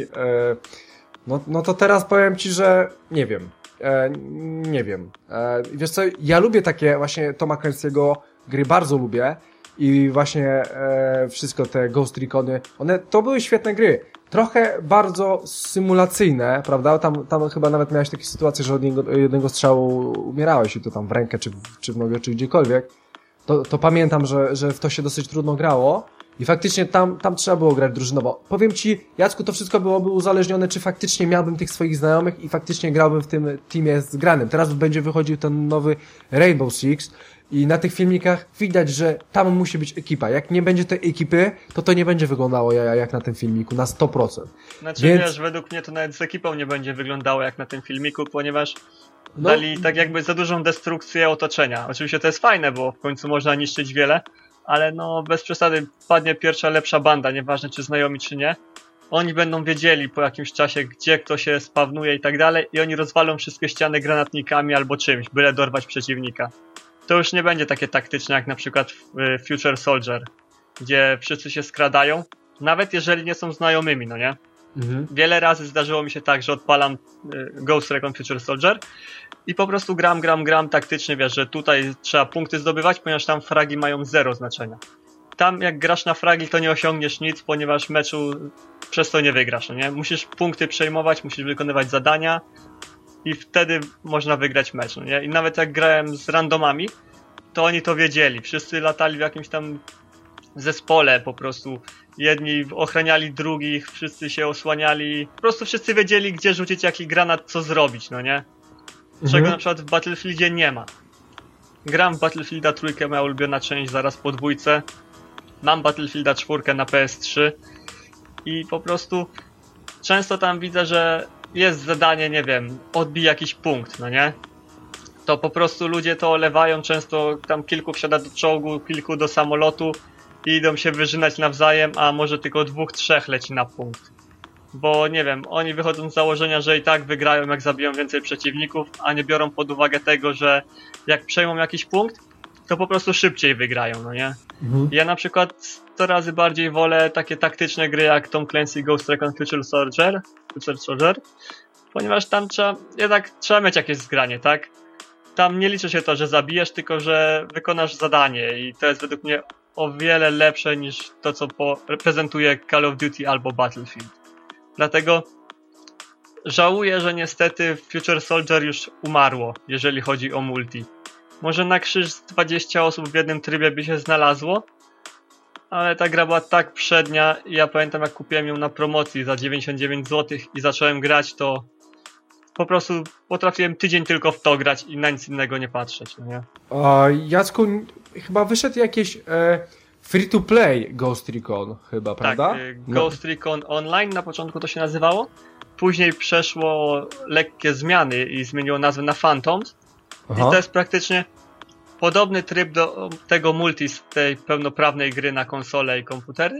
No to teraz powiem ci, że nie wiem. Nie wiem. Wiesz co, ja lubię takie właśnie Toma Clancy'ego gry, bardzo lubię. I właśnie wszystko te Ghost Recony, to były świetne gry. Trochę bardzo symulacyjne, prawda? Tam chyba nawet miałeś takie sytuacje, że od jednego strzału umierałeś i to tam w rękę, czy w nogę, czy gdziekolwiek. To pamiętam, że w to się dosyć trudno grało. I faktycznie tam trzeba było grać drużynowo. Powiem ci, Jacku, to wszystko byłoby uzależnione, czy faktycznie miałbym tych swoich znajomych i faktycznie grałbym w tym teamie zgranym. Teraz będzie wychodził ten nowy Rainbow Six i na tych filmikach widać, że tam musi być ekipa. Jak nie będzie tej ekipy, to nie będzie wyglądało jak na tym filmiku, na 100%. Znaczy wiesz, według mnie to nawet z ekipą nie będzie wyglądało jak na tym filmiku, ponieważ dali tak jakby za dużą destrukcję otoczenia. Oczywiście to jest fajne, bo w końcu można niszczyć wiele, ale bez przesady padnie pierwsza lepsza banda, nieważne czy znajomi czy nie. Oni będą wiedzieli po jakimś czasie, gdzie kto się spawnuje i tak dalej i oni rozwalą wszystkie ściany granatnikami albo czymś, byle dorwać przeciwnika. To już nie będzie takie taktyczne jak na przykład w Future Soldier, gdzie wszyscy się skradają, Nawet jeżeli nie są znajomymi, no nie? Wiele razy zdarzyło mi się tak, że odpalam Ghost Recon Future Soldier i po prostu gram taktycznie, wiesz, że tutaj trzeba punkty zdobywać, ponieważ tam fragi mają 0 znaczenia. Tam jak grasz na fragi, to nie osiągniesz nic, ponieważ meczu przez to nie wygrasz, no nie? Musisz punkty przejmować, musisz wykonywać zadania i wtedy można wygrać mecz, no nie? I nawet jak grałem z randomami, to oni to wiedzieli. Wszyscy latali w jakimś tam zespole po prostu. Jedni ochraniali drugich, wszyscy się osłaniali. Po prostu wszyscy wiedzieli, gdzie rzucić jaki granat, co zrobić, no nie? Czego na przykład w Battlefieldzie nie ma. Gram w Battlefielda 3, moja ulubiona część, zaraz po 2. Mam Battlefielda 4 na PS3 i po prostu często tam widzę, że jest zadanie, nie wiem, odbij jakiś punkt, no nie? To po prostu ludzie to olewają, często tam kilku wsiada do czołgu, kilku do samolotu i idą się wyżynać nawzajem, a może tylko 2, 3 leci na punkt. Bo nie wiem, oni wychodzą z założenia, że i tak wygrają, jak zabiją więcej przeciwników, a nie biorą pod uwagę tego, że jak przejmą jakiś punkt, to po prostu szybciej wygrają, no nie? Ja na przykład 100 razy bardziej wolę takie taktyczne gry jak Tom Clancy Ghost Recon Future Soldier, ponieważ tam trzeba mieć jakieś zgranie, tak? Tam nie liczy się to, że zabijesz, tylko że wykonasz zadanie i to jest według mnie o wiele lepsze niż to, co prezentuje Call of Duty albo Battlefield. Dlatego żałuję, że niestety Future Soldier już umarło, jeżeli chodzi o multi. Może na krzyż 20 osób w jednym trybie by się znalazło, ale ta gra była tak przednia i ja pamiętam, jak kupiłem ją na promocji za 99 zł i zacząłem grać, to po prostu potrafiłem tydzień tylko w to grać i na nic innego nie patrzeć, no nie? Jacku, chyba wyszedł jakieś free-to-play Ghost Recon chyba, prawda? Tak, Ghost Recon Online na początku to się nazywało, później przeszło lekkie zmiany i zmieniło nazwę na Phantoms. I to jest praktycznie podobny tryb do tego multi z tej pełnoprawnej gry na konsole i komputery,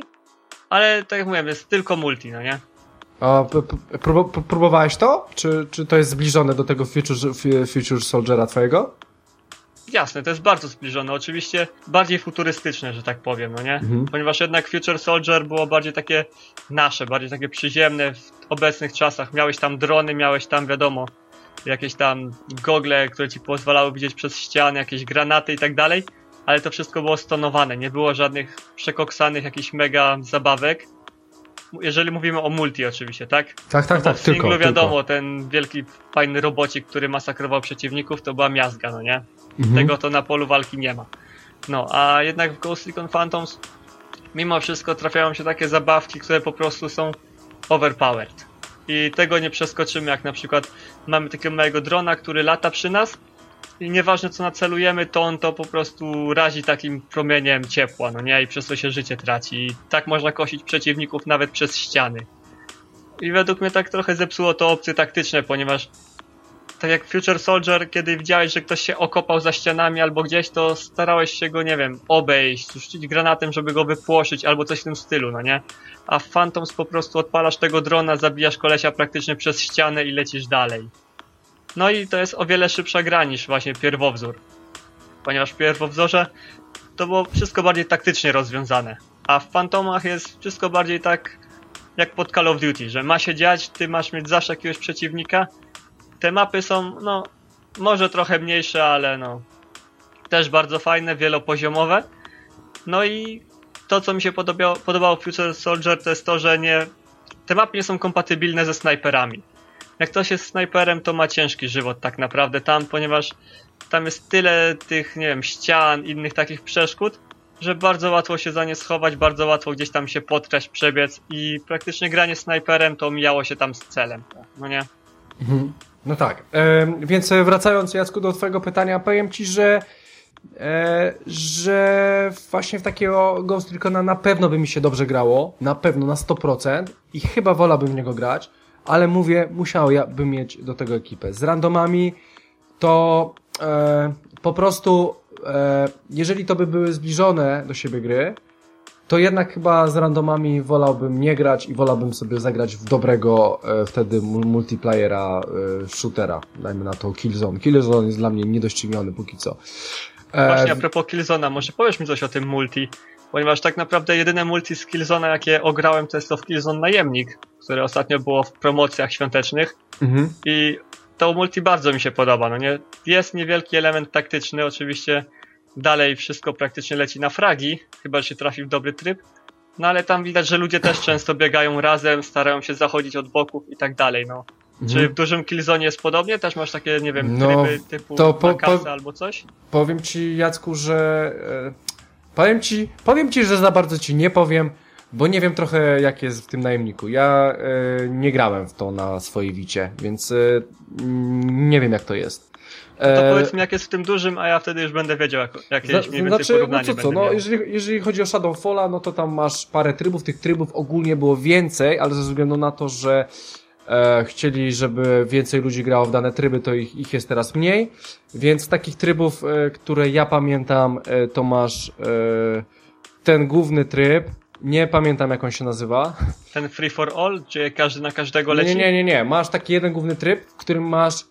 ale tak jak mówiłem, jest tylko multi, no nie? A próbowałeś to? Czy to jest zbliżone do tego Future Soldiera twojego? Jasne, to jest bardzo zbliżone, oczywiście bardziej futurystyczne, że tak powiem, no nie? Ponieważ jednak Future Soldier było bardziej takie nasze, bardziej takie przyziemne w obecnych czasach. Miałeś tam drony, miałeś tam, wiadomo, jakieś tam gogle, które ci pozwalały widzieć przez ściany, jakieś granaty i tak dalej, ale to wszystko było stonowane, nie było żadnych przekoksanych jakichś mega zabawek. Jeżeli mówimy o multi oczywiście, tak? Tak, w singlu tylko, wiadomo, ten wielki, fajny robocik, który masakrował przeciwników, to była miazga, no nie? Tego to na polu walki nie ma. No, a jednak w Ghost Recon Phantoms mimo wszystko trafiają się takie zabawki, które po prostu są overpowered. I tego nie przeskoczymy, jak na przykład mamy takiego małego drona, który lata przy nas i nieważne co nacelujemy, to on to po prostu razi takim promieniem ciepła, no nie? I przez to się życie traci. I tak można kosić przeciwników nawet przez ściany. I według mnie tak trochę zepsuło to opcje taktyczne, ponieważ tak jak Future Soldier, kiedy widziałeś, że ktoś się okopał za ścianami albo gdzieś, to starałeś się go, nie wiem, obejść, rzucić granatem, żeby go wypłoszyć albo coś w tym stylu, no nie? A w Phantoms po prostu odpalasz tego drona, zabijasz kolesia praktycznie przez ścianę i lecisz dalej. No i to jest o wiele szybsza gra niż właśnie pierwowzór. Ponieważ w pierwowzorze to było wszystko bardziej taktycznie rozwiązane. A w Phantomach jest wszystko bardziej tak jak pod Call of Duty, że ma się dziać, ty masz mieć zawsze jakiegoś przeciwnika. Te mapy są, no, może trochę mniejsze, ale no, też bardzo fajne, wielopoziomowe. No i to, co mi się podobało w Future Soldier, to jest to, że te mapy nie są kompatybilne ze snajperami. Jak ktoś jest snajperem, to ma ciężki żywot tak naprawdę tam, ponieważ tam jest tyle tych, nie wiem, ścian, innych takich przeszkód, że bardzo łatwo się za nie schować, bardzo łatwo gdzieś tam się podkraść, przebiec i praktycznie granie snajperem to mijało się tam z celem, no nie? No tak, więc wracając, Jacku, do twojego pytania, powiem ci, że właśnie w takiego Ghost Recona na pewno by mi się dobrze grało, na pewno, na 100% i chyba wolałbym w niego grać, ale mówię, musiałbym mieć do tego ekipę. Z randomami to po prostu, jeżeli to by były zbliżone do siebie gry, to jednak chyba z randomami wolałbym nie grać i wolałbym sobie zagrać w dobrego wtedy multiplayera, shootera, dajmy na to Killzone. Killzone jest dla mnie niedościgniony póki co. Właśnie a propos Killzone'a, może powiesz mi coś o tym multi, ponieważ tak naprawdę jedyne multi z Killzone'a, jakie ograłem, to jest to w Killzone Najemnik, które ostatnio było w promocjach świątecznych i to multi bardzo mi się podoba, no nie? Jest niewielki element taktyczny, oczywiście dalej wszystko praktycznie leci na fragi, chyba że się trafi w dobry tryb, no ale tam widać, że ludzie też często biegają razem, starają się zachodzić od boków i tak dalej, no. Czy w dużym Killzone jest podobnie? Też masz takie, nie wiem, tryby typu na kasę albo coś? Powiem ci, Jacku, że... Powiem ci, że za bardzo ci nie powiem, bo nie wiem trochę jak jest w tym najemniku. Ja nie grałem w to na swojej Wicie, więc nie wiem jak to jest. No to powiedz mi jak jest w tym dużym, a ja wtedy już będę wiedział jakieś mniej więcej porównanie no co, no jeżeli chodzi o Shadowfalla, no to tam masz parę trybów, tych trybów ogólnie było więcej, ale ze względu na to, że chcieli, żeby więcej ludzi grało w dane tryby, to ich jest teraz mniej, więc takich trybów, które ja pamiętam, to masz ten główny tryb, nie pamiętam jak on się nazywa. Ten Free for All, gdzie każdy na każdego leci? Nie, masz taki jeden główny tryb, w którym masz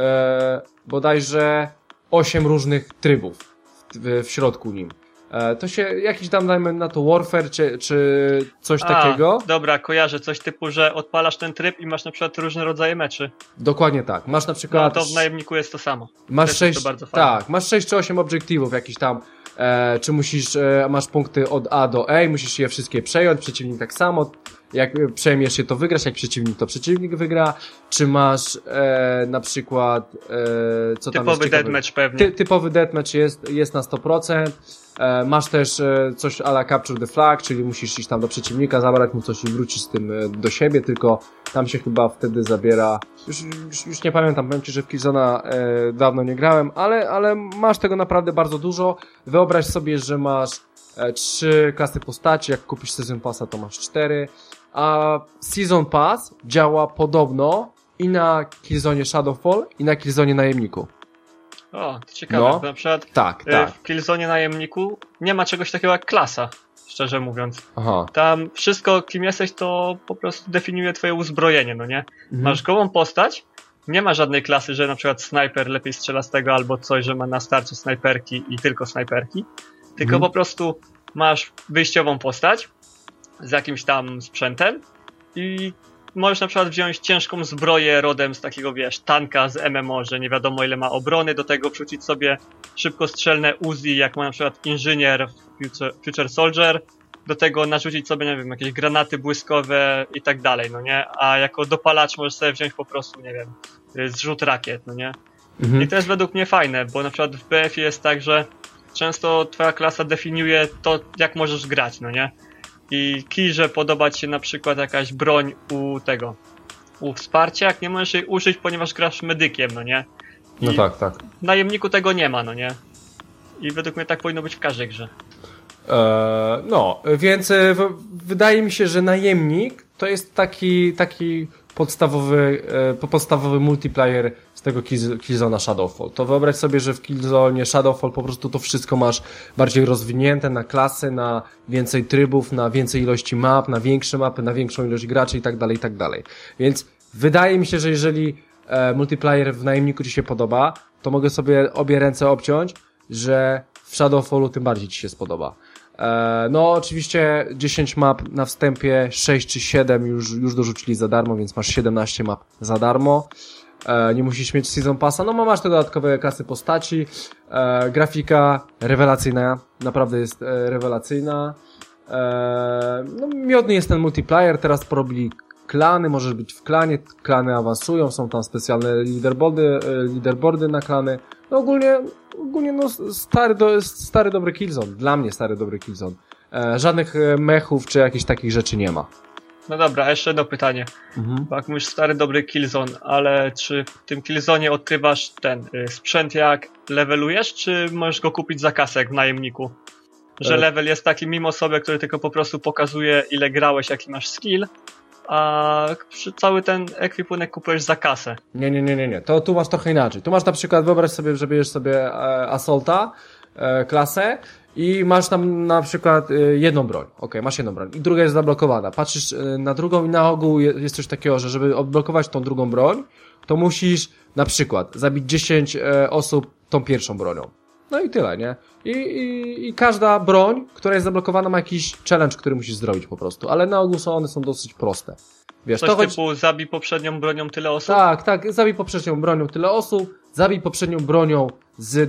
bodajże 8 różnych trybów w środku nim. To się jakiś tam, dajmy na to Warfare, czy coś takiego. Dobra, kojarzę. Coś typu, że odpalasz ten tryb i masz na przykład różne rodzaje meczy. Dokładnie tak. Masz na przykład... No to w najemniku jest to samo. Masz 6, tak, masz 6 czy 8 obiektywów jakiś tam, czy musisz, masz punkty od A do E, musisz je wszystkie przejąć, przeciwnik tak samo, jak przejmiesz je to wygrasz, jak przeciwnik to przeciwnik wygra, czy masz na przykład, co tam jest typowy deathmatch pewnie. Typowy deathmatch jest na 100%. Masz też coś a la Capture the Flag, czyli musisz iść tam do przeciwnika, zabrać mu coś i wrócić z tym do siebie, tylko tam się chyba wtedy zabiera, już nie pamiętam, powiem ci, że w Killzone'a dawno nie grałem, ale masz tego naprawdę bardzo dużo. Wyobraź sobie, że masz 3 klasy postaci, jak kupisz Season Passa to masz 4, a Season Pass działa podobno i na Killzone Shadowfall i na Killzone Najemniku. O, to ciekawe. No, na przykład tak. w Killzone Najemniku nie ma czegoś takiego jak klasa, szczerze mówiąc. Aha. Tam wszystko, kim jesteś, to po prostu definiuje twoje uzbrojenie, no nie? Masz gołą postać, nie ma żadnej klasy, że na przykład snajper lepiej strzela z tego albo coś, że ma na starcie snajperki i tylko snajperki, tylko po prostu masz wyjściową postać z jakimś tam sprzętem i możesz na przykład wziąć ciężką zbroję rodem z takiego, wiesz, tanka z MMO, że nie wiadomo ile ma obrony, do tego wrzucić sobie szybkostrzelne Uzi, jak ma na przykład inżynier Future Soldier, do tego narzucić sobie, nie wiem, jakieś granaty błyskowe i tak dalej, no nie? A jako dopalacz możesz sobie wziąć po prostu, nie wiem, zrzut rakiet, no nie? I to jest według mnie fajne, bo na przykład w BF jest tak, że często twoja klasa definiuje to, jak możesz grać, no nie? I że podoba ci się na przykład jakaś broń u wsparcia, jak nie możesz jej użyć, ponieważ grasz medykiem, no nie? No tak. W najemniku tego nie ma, no nie? I według mnie tak powinno być w każdej grze. No, więc wydaje mi się, że najemnik to jest taki podstawowy multiplayer z tego Killzone'a Shadowfall. To wyobraź sobie, że w Killzone Shadowfall po prostu to wszystko masz bardziej rozwinięte na klasy, na więcej trybów, na więcej ilości map, na większe mapy, na większą ilość graczy i tak dalej. Więc wydaje mi się, że jeżeli multiplayer w najemniku ci się podoba, to mogę sobie obie ręce obciąć, że w Shadowfallu tym bardziej ci się spodoba. No oczywiście 10 map na wstępie, 6 czy 7 już dorzucili za darmo, więc masz 17 map za darmo. Nie musisz mieć Season Passa, no masz te dodatkowe klasy postaci. Grafika rewelacyjna, naprawdę jest rewelacyjna. No miodny jest ten multiplayer, teraz porobili klany, możesz być w klanie, klany awansują, są tam specjalne leaderboardy na klany. No ogólnie no stary dobry Killzone. Dla mnie stary dobry Killzone. Żadnych mechów czy jakichś takich rzeczy nie ma. No dobra, jeszcze jedno pytanie. Bo jak mówisz stary dobry Killzone, ale czy w tym Killzonie odkrywasz ten sprzęt jak levelujesz, czy możesz go kupić za kasę jak w najemniku? Że level jest taki mimo sobie, który tylko po prostu pokazuje ile grałeś, jaki masz skill, a cały ten ekwipunek kupujesz za kasę. Nie. To tu masz trochę inaczej. Tu masz na przykład, wyobraź sobie, że bierzesz sobie Assaulta, klasę i masz tam na przykład jedną broń. Okej, masz jedną broń i druga jest zablokowana. Patrzysz na drugą i na ogół jest coś takiego, że żeby odblokować tą drugą broń, to musisz na przykład zabić 10 osób tą pierwszą bronią. No i tyle, nie? I każda broń, która jest zablokowana, ma jakiś challenge, który musisz zrobić po prostu. Ale na ogół one są dosyć proste. Wiesz, coś to typu zabij poprzednią bronią tyle osób? Tak, zabij poprzednią bronią tyle osób, zabij poprzednią bronią z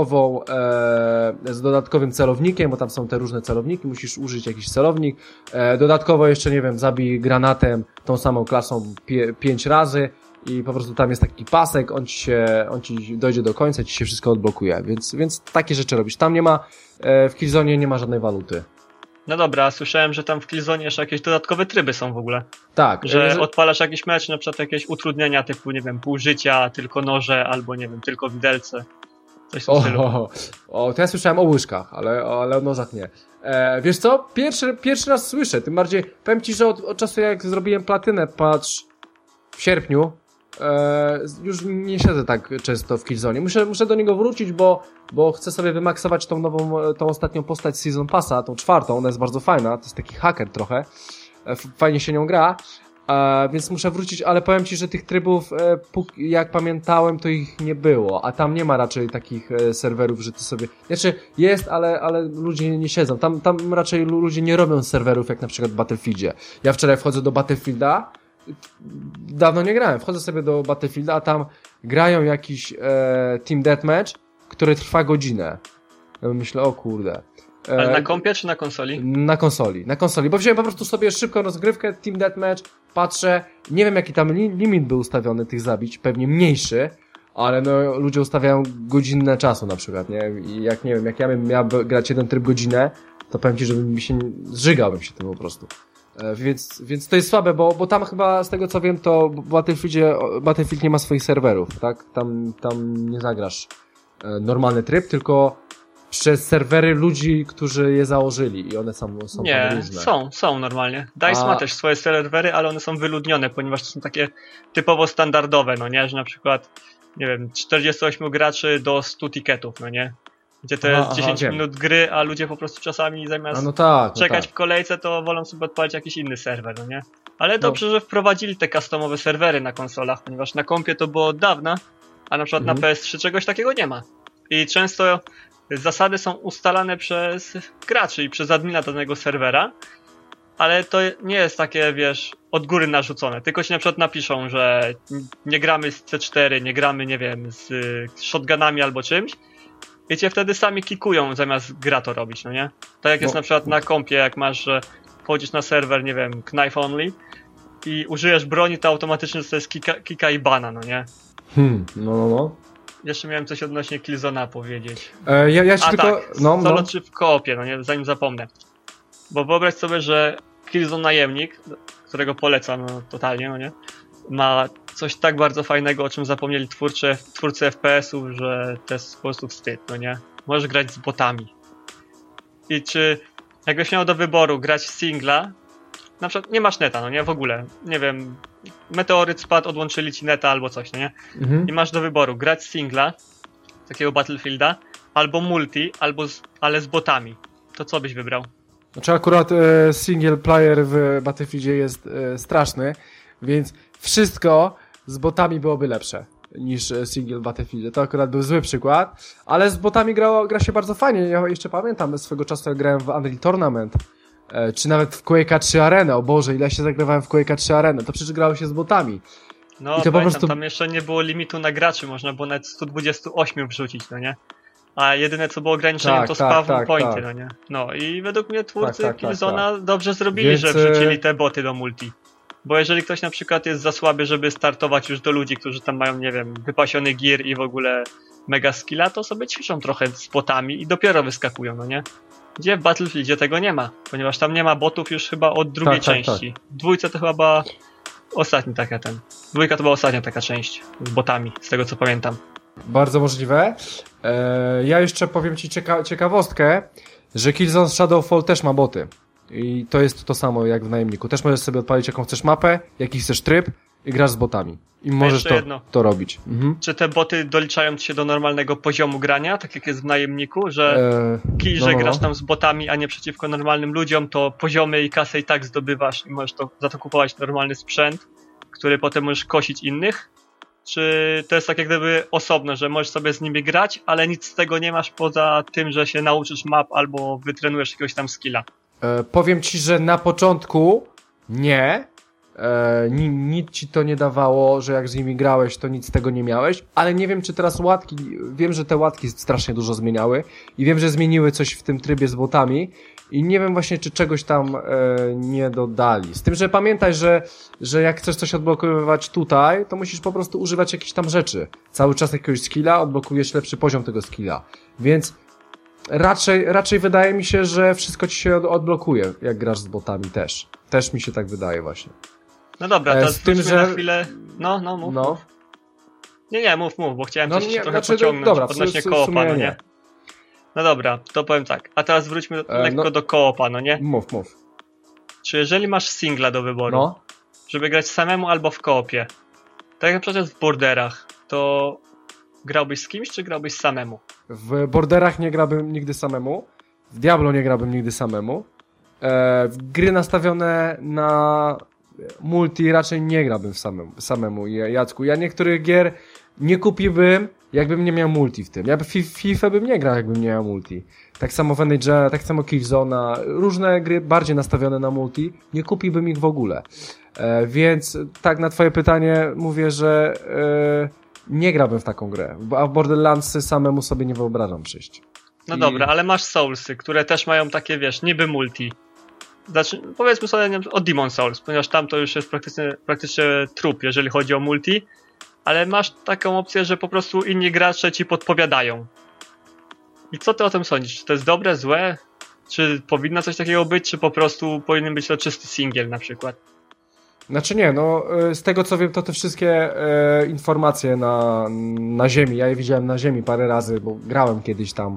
dodatkowym celownikiem, bo tam są te różne celowniki, musisz użyć jakiś celownik. Dodatkowo jeszcze, nie wiem, zabij granatem tą samą klasą 5 razy i po prostu tam jest taki pasek, on ci dojdzie do końca, ci się wszystko odblokuje, więc takie rzeczy robisz. Tam nie ma, w Killzone nie ma żadnej waluty. No dobra, słyszałem, że tam w Killzone jeszcze jakieś dodatkowe tryby są w ogóle. Tak. Że odpalasz jakiś mecz, na przykład jakieś utrudnienia typu, nie wiem, pół życia, tylko noże, albo nie wiem, tylko widelce. Coś w tym stylu. To ja słyszałem o łyżkach, ale o nożach nie. Wiesz co? Pierwszy raz słyszę, tym bardziej powiem ci, że od czasu jak zrobiłem platynę, patrz, w sierpniu, już nie siedzę tak często w Killzone. Muszę do niego wrócić, bo chcę sobie wymaksować tą ostatnią postać z Season Passa, tą 4. Ona jest bardzo fajna, to jest taki haker trochę. Fajnie się nią gra. Więc muszę wrócić, ale powiem ci, że tych trybów, jak pamiętałem, to ich nie było, a tam nie ma raczej takich serwerów, że ty sobie... Znaczy, jest, ale ludzie nie siedzą. Tam raczej ludzie nie robią serwerów, jak na przykład w Battlefieldzie. Ja wczoraj wchodzę do Battlefielda, dawno nie grałem, wchodzę sobie do Battlefielda, a tam grają jakiś Team Deathmatch, który trwa godzinę. Ja myślę, o kurde. Ale na kompie czy na konsoli? Na konsoli, bo wziąłem po prostu sobie szybką rozgrywkę, Team Deathmatch, patrzę, nie wiem jaki tam limit był ustawiony tych zabić, pewnie mniejszy, ale no ludzie ustawiają godzinne czasu na przykład, nie? I jak nie wiem, jak ja bym miał grać jeden tryb godzinę, to powiem ci, żebym zżygałbym się tym po prostu. Więc to jest słabe, bo tam chyba z tego co wiem, to Battlefield nie ma swoich serwerów, tak? Tam nie zagrasz normalny tryb, tylko przez serwery ludzi, którzy je założyli i one są nie, tam różne. są normalnie. DICE ma też swoje serwery, ale one są wyludnione, ponieważ to są takie typowo standardowe, no nie? Że na przykład, nie wiem, 48 graczy do 100 tiketów, no nie? Gdzie to jest 10 minut gry, a ludzie po prostu czasami zamiast czekać w kolejce, to wolą sobie odpalić jakiś inny serwer, no nie? Ale dobrze, że wprowadzili te customowe serwery na konsolach, ponieważ na kompie to było od dawna, a na przykład na PS3 czegoś takiego nie ma. I często zasady są ustalane przez graczy i przez admina danego serwera, ale to nie jest takie, wiesz, od góry narzucone. Tylko ci na przykład napiszą, że nie gramy z C4, nie gramy, nie wiem, z shotgunami albo czymś i cię wtedy sami kikują zamiast gra to robić, no nie? Tak jak jest na przykład na kompie, jak masz, że wchodzisz na serwer, nie wiem, knife only i użyjesz broni, to automatycznie dostajesz kika i bana, no nie? No. Jeszcze miałem coś odnośnie Killzone'a powiedzieć. Ja ci tylko... Tak, solo czy w koopie, no nie, zanim zapomnę. Bo wyobraź sobie, że Killzone Najemnik, którego polecam totalnie, no nie, ma coś tak bardzo fajnego, o czym zapomnieli twórcy FPS-ów, że to jest po prostu wstyd, no nie? Możesz grać z botami. I czy jakbyś miał do wyboru grać singla, na przykład nie masz neta, no nie, w ogóle, nie wiem, meteoryt spadł, odłączyli ci neta albo coś, no nie? I masz do wyboru grać singla, takiego Battlefielda, albo multi, ale z botami. To co byś wybrał? Znaczy akurat single player w Battlefieldzie jest straszny, więc wszystko z botami byłoby lepsze niż single w Battlefieldzie. To akurat był zły przykład, ale z botami gra się bardzo fajnie. Ja jeszcze pamiętam swego czasu, jak grałem w Unreal Tournament, czy nawet w Quake'a 3 Arenę. O Boże, ile się zagrywałem w Quake'a 3 Arenę. To przecież grało się z botami. No, i to pamiętam, po prostu... tam jeszcze nie było limitu na graczy, można było nawet 128 wrzucić, no nie? A jedyne co było ograniczeniem to spawn pointy, no nie? No i według mnie twórcy Killzone'a dobrze zrobili, że wrzucili te boty do multi. Bo jeżeli ktoś na przykład jest za słaby, żeby startować już do ludzi, którzy tam mają, nie wiem, wypasiony gear i w ogóle mega skilla, to sobie ćwiczą trochę z botami i dopiero wyskakują, no nie? Gdzie w Battlefieldzie tego nie ma, ponieważ tam nie ma botów już chyba od drugiej części. Dwójce to chyba ostatni taka Dwójka to była ostatnia taka część z botami, z tego co pamiętam. Bardzo możliwe. Ja jeszcze powiem ci ciekawostkę, że Killzone Shadowfall też ma boty. I to jest to samo jak w Najemniku. Też możesz sobie odpalić jaką chcesz mapę, jaki chcesz tryb i grasz z botami. I możesz to robić. Czy te boty doliczają ci się do normalnego poziomu grania, tak jak jest w Najemniku, że że grasz tam z botami, a nie przeciwko normalnym ludziom, to poziomy i kasę i tak zdobywasz i możesz za to kupować normalny sprzęt, który potem możesz kosić innych? Czy to jest tak jak gdyby osobno, że możesz sobie z nimi grać, ale nic z tego nie masz poza tym, że się nauczysz map albo wytrenujesz jakiegoś tam skilla? Powiem ci, że na początku nie. Nic ci to nie dawało, że jak z nimi grałeś, to nic z tego nie miałeś, ale nie wiem, czy teraz łatki, wiem, że te łatki strasznie dużo zmieniały i wiem, że zmieniły coś w tym trybie z botami i nie wiem właśnie, czy czegoś tam nie dodali. Z tym, że pamiętaj, że jak chcesz coś odblokowywać tutaj, to musisz po prostu używać jakichś tam rzeczy. Cały czas jakiegoś skilla, odblokujesz lepszy poziom tego skilla. Więc raczej wydaje mi się, że wszystko ci się odblokuje, jak grasz z botami też. Też mi się tak wydaje właśnie. No dobra, to z tym, że... na chwilę... No, mów. No. Nie, mów, bo chciałem coś nie, trochę pociągnąć dobra, odnośnie w koopa, sumie no nie? No dobra, to powiem tak. A teraz wróćmy lekko do koopa, no nie? Mów. Czy jeżeli masz singla do wyboru, żeby grać samemu albo w koopie, tak jak na przykład w Borderach, to grałbyś z kimś, czy grałbyś samemu? W Borderach nie grałbym nigdy samemu. W Diablo nie grałbym nigdy samemu. W gry nastawione na multi raczej nie grałbym samemu. Jacku, ja niektórych gier nie kupiłbym, jakbym nie miał multi w tym. Ja FIFA bym nie grał, jakbym nie miał multi. Tak samo w NHL, tak samo Killzona. Różne gry bardziej nastawione na multi, nie kupiłbym ich w ogóle. Więc tak na twoje pytanie mówię, że nie grałbym w taką grę. A w Borderlandsy samemu sobie nie wyobrażam przyjść. No dobra, ale masz Soulsy, które też mają takie, wiesz, niby multi. Znaczy, powiedzmy sobie o Demon Souls, ponieważ tam to już jest praktycznie trup, jeżeli chodzi o multi, ale masz taką opcję, że po prostu inni gracze ci podpowiadają. I co ty o tym sądzisz? Czy to jest dobre, złe? Czy powinno coś takiego być, czy po prostu powinien być to czysty singiel na przykład? Znaczy nie, no z tego co wiem, to te wszystkie informacje na ziemi, ja je widziałem na ziemi parę razy, bo grałem kiedyś tam,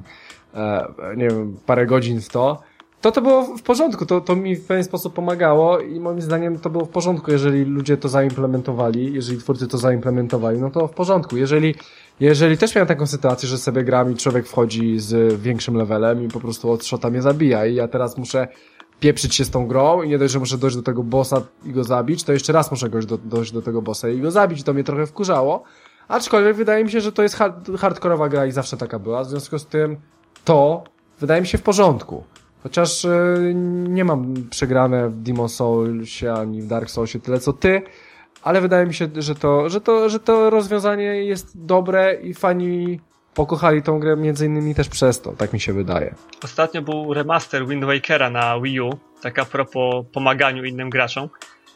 nie wiem, parę godzin w to było w porządku, to mi w pewien sposób pomagało i moim zdaniem to było w porządku, jeżeli ludzie to zaimplementowali, jeżeli twórcy to zaimplementowali, no to w porządku. Jeżeli też miałem taką sytuację, że sobie gram i człowiek wchodzi z większym levelem i po prostu od shota mnie zabija i ja teraz muszę pieprzyć się z tą grą i nie dość, że muszę dojść do tego bossa i go zabić, to jeszcze raz muszę dojść do tego bossa i go zabić i to mnie trochę wkurzało, aczkolwiek wydaje mi się, że to jest hardkorowa gra i zawsze taka była, w związku z tym to wydaje mi się w porządku. Chociaż nie mam przegrane w Demon Soulsie ani w Dark Soulsie tyle co ty, ale wydaje mi się, że to rozwiązanie jest dobre i fani pokochali tą grę między innymi też przez to, tak mi się wydaje. Ostatnio był remaster Wind Wakera na Wii U, tak a propos pomaganiu innym graczom.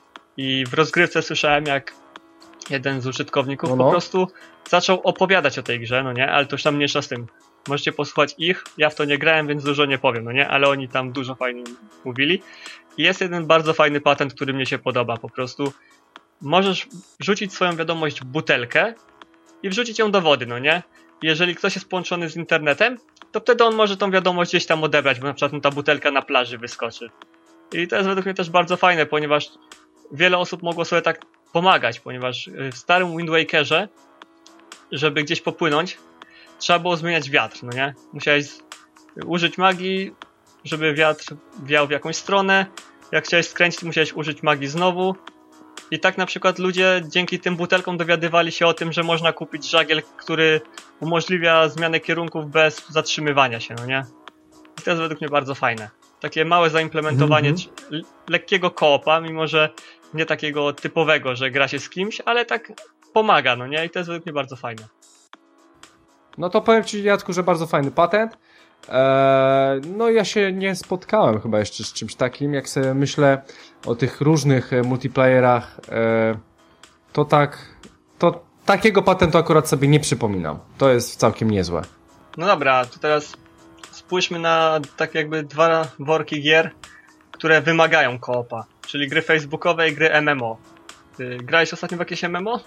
I w rozgrywce słyszałem, jak jeden z użytkowników po prostu zaczął opowiadać o tej grze, no nie? Ale to już tam mniejsza z tym. Możecie posłuchać ich, ja w to nie grałem, więc dużo nie powiem, no nie? Ale oni tam dużo fajnie mówili. I jest jeden bardzo fajny patent, który mnie się podoba, po prostu możesz rzucić swoją wiadomość w butelkę i wrzucić ją do wody, no nie? Jeżeli ktoś jest połączony z internetem, to wtedy on może tą wiadomość gdzieś tam odebrać, bo na przykład ta butelka na plaży wyskoczy. I to jest według mnie też bardzo fajne, ponieważ wiele osób mogło sobie tak pomagać, ponieważ w starym Wind Wakerze, żeby gdzieś popłynąć, trzeba było zmieniać wiatr, no nie? Musiałeś użyć magii, żeby wiatr wiał w jakąś stronę. Jak chciałeś skręcić, musiałeś użyć magii znowu. I tak na przykład ludzie dzięki tym butelkom dowiadywali się o tym, że można kupić żagiel, który umożliwia zmianę kierunków bez zatrzymywania się, no nie? I to jest według mnie bardzo fajne. Takie małe zaimplementowanie lekkiego koopa, mimo że nie takiego typowego, że gra się z kimś, ale tak pomaga, no nie? I to jest według mnie bardzo fajne. No to powiem ci, Jacku, że bardzo fajny patent. No ja się nie spotkałem chyba jeszcze z czymś takim, jak sobie myślę o tych różnych multiplayerach, to takiego patentu akurat sobie nie przypominam. To jest całkiem niezłe. No dobra, to teraz spójrzmy na tak jakby dwa worki gier, które wymagają koopa, czyli gry facebookowe i gry MMO. Grałeś ostatnio w jakieś MMO?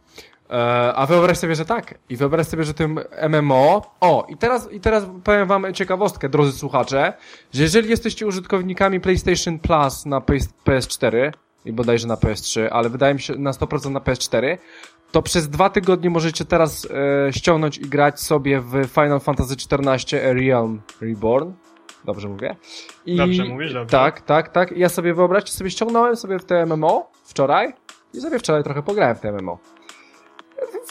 A wyobraź sobie, że tak. I wyobraź sobie, że tym MMO... I teraz powiem wam ciekawostkę, drodzy słuchacze, że jeżeli jesteście użytkownikami PlayStation Plus na PS4 i bodajże na PS3, ale wydaje mi się na 100% na PS4, to przez 2 tygodnie możecie teraz ściągnąć i grać sobie w Final Fantasy XIV A Realm Reborn. Dobrze mówię? Dobrze mówisz, dobrze. Tak. I ja sobie, wyobraźcie sobie, ściągnąłem sobie w te MMO wczoraj i sobie wczoraj trochę pograłem w te MMO.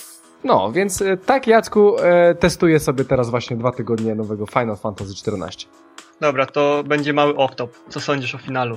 No, więc tak, Jacku, testuję sobie teraz właśnie 2 tygodnie nowego Final Fantasy XIV. Dobra, to będzie mały off-top. Co sądzisz o finalu?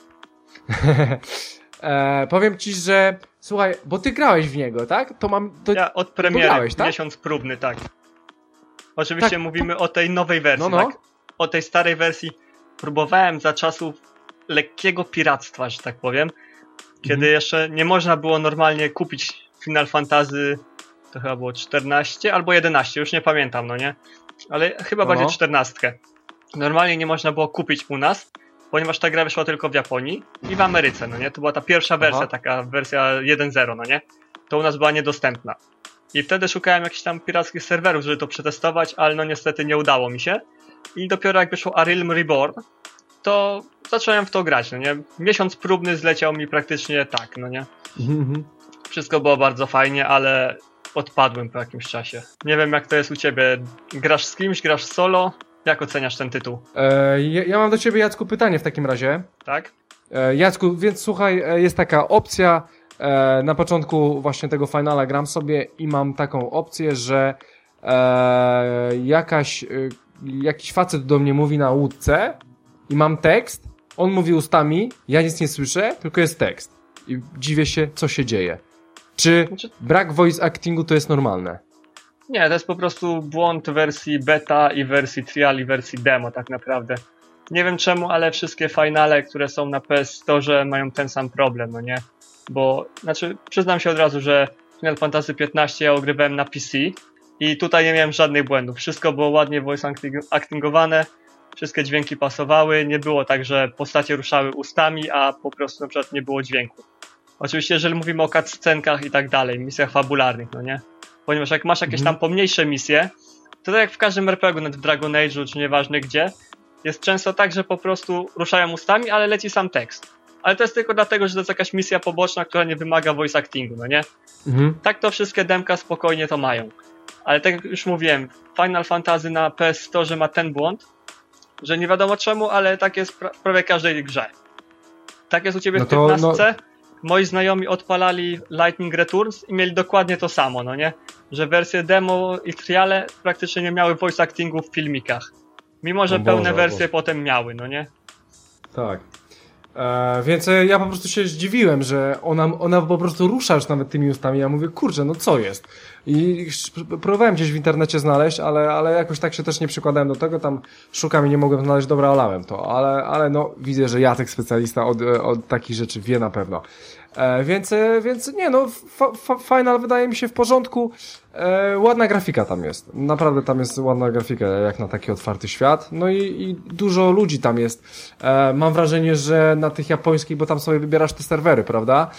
Powiem ci, że słuchaj, bo ty grałeś w niego, tak? Ja od premiery, grałeś, tak? miesiąc próbny, tak. Oczywiście Tak, mówimy o tej nowej wersji, No. tak? O tej starej wersji próbowałem za czasów lekkiego piractwa, że tak powiem, kiedy jeszcze nie można było normalnie kupić Final Fantasy, to chyba było 14 albo 11, już nie pamiętam, no nie? Ale chyba bardziej 14. Normalnie nie można było kupić u nas, ponieważ ta gra wyszła tylko w Japonii i w Ameryce, no nie? To była ta pierwsza wersja, taka wersja 1.0, no nie? To u nas była niedostępna. I wtedy szukałem jakichś tam pirackich serwerów, żeby to przetestować, ale no niestety nie udało mi się. I dopiero jak wyszło A Realm Reborn, to zacząłem w to grać, no nie? Miesiąc próbny zleciał mi praktycznie tak, no nie? Wszystko było bardzo fajnie, ale odpadłem po jakimś czasie. Nie wiem jak to jest u ciebie. Grasz z kimś, grasz solo? Jak oceniasz ten tytuł? Ja mam do ciebie, Jacku, pytanie w takim razie. Tak? Jacku, więc słuchaj, jest taka opcja, na początku właśnie tego finala gram sobie i mam taką opcję, że jakiś facet do mnie mówi na łódce i mam tekst, on mówi ustami, ja nic nie słyszę, tylko jest tekst. I dziwię się, co się dzieje. Czy brak voice actingu to jest normalne? Nie, to jest po prostu błąd wersji beta i wersji trial i wersji demo tak naprawdę. Nie wiem czemu, ale wszystkie finale, które są na PS Store mają ten sam problem, no nie? Bo, znaczy, przyznam się od razu, że Final Fantasy XV ja ogrywałem na PC i tutaj nie miałem żadnych błędów. Wszystko było ładnie voice actingowane, wszystkie dźwięki pasowały, nie było tak, że postacie ruszały ustami, a po prostu na przykład nie było dźwięku. Oczywiście, jeżeli mówimy o cutscenkach i tak dalej, misjach fabularnych, no nie? Ponieważ jak masz jakieś tam pomniejsze misje, to tak jak w każdym RPG, nawet w Dragon Age'u, czy nieważne gdzie, jest często tak, że po prostu ruszają ustami, ale leci sam tekst. Ale to jest tylko dlatego, że to jest jakaś misja poboczna, która nie wymaga voice actingu, no nie? Tak to wszystkie demka spokojnie to mają. Ale tak jak już mówiłem, Final Fantasy na PS Store ma ten błąd, że nie wiadomo czemu, ale tak jest w prawie każdej grze. Tak jest u ciebie w 15. Moi znajomi odpalali Lightning Returns i mieli dokładnie to samo, no nie? Że wersje demo i triale praktycznie nie miały voice actingu w filmikach. Mimo, że pełne wersje potem miały, no nie? Tak. Więc ja po prostu się zdziwiłem, że ona po prostu rusza już nawet tymi ustami. Ja mówię, kurczę, no co jest? I próbowałem gdzieś w internecie znaleźć, ale jakoś tak się też nie przykładałem do tego. Tam szukam i nie mogłem znaleźć, dobra, olałem to. Ale no, widzę, że Jacek, specjalista od takich rzeczy, wie na pewno. Więc nie no, Final wydaje mi się w porządku. Ładna grafika tam jest. Naprawdę tam jest ładna grafika, jak na taki otwarty świat. No i dużo ludzi tam jest. Mam wrażenie, że na tych japońskich, bo tam sobie wybierasz te serwery, prawda?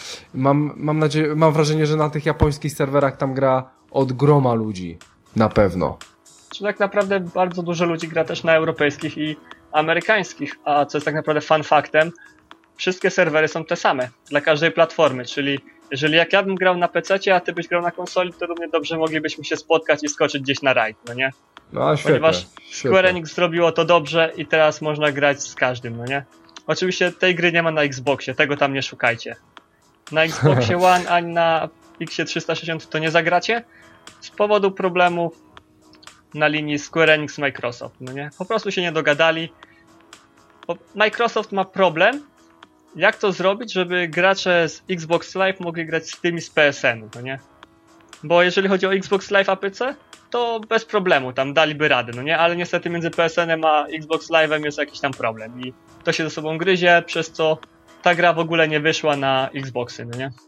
Mam wrażenie, że na tych japońskich serwerach tam gra od groma ludzi. Na pewno. Czy tak naprawdę bardzo dużo ludzi gra też na europejskich i amerykańskich, a co jest tak naprawdę fun faktem, wszystkie serwery są te same dla każdej platformy, czyli jeżeli jak ja bym grał na PC-cie, a ty byś grał na konsoli, to równie dobrze moglibyśmy się spotkać i skoczyć gdzieś na rajd, no nie? No, świetnie, ponieważ Square Enix zrobiło to dobrze i teraz można grać z każdym, no nie? Oczywiście tej gry nie ma na Xboxie, tego tam nie szukajcie. Na Xboxie One ani na Xie 360 to nie zagracie z powodu problemów na linii Square Enix-Microsoft, no nie? Po prostu się nie dogadali. Microsoft ma problem, jak to zrobić, żeby gracze z Xbox Live mogli grać z tymi z PSN-u, no nie? Bo jeżeli chodzi o Xbox Live a PC, to bez problemu, tam daliby radę, no nie? Ale niestety między PSN-em a Xbox Live'em jest jakiś tam problem i to się ze sobą gryzie, przez co ta gra w ogóle nie wyszła na Xboxy, no nie?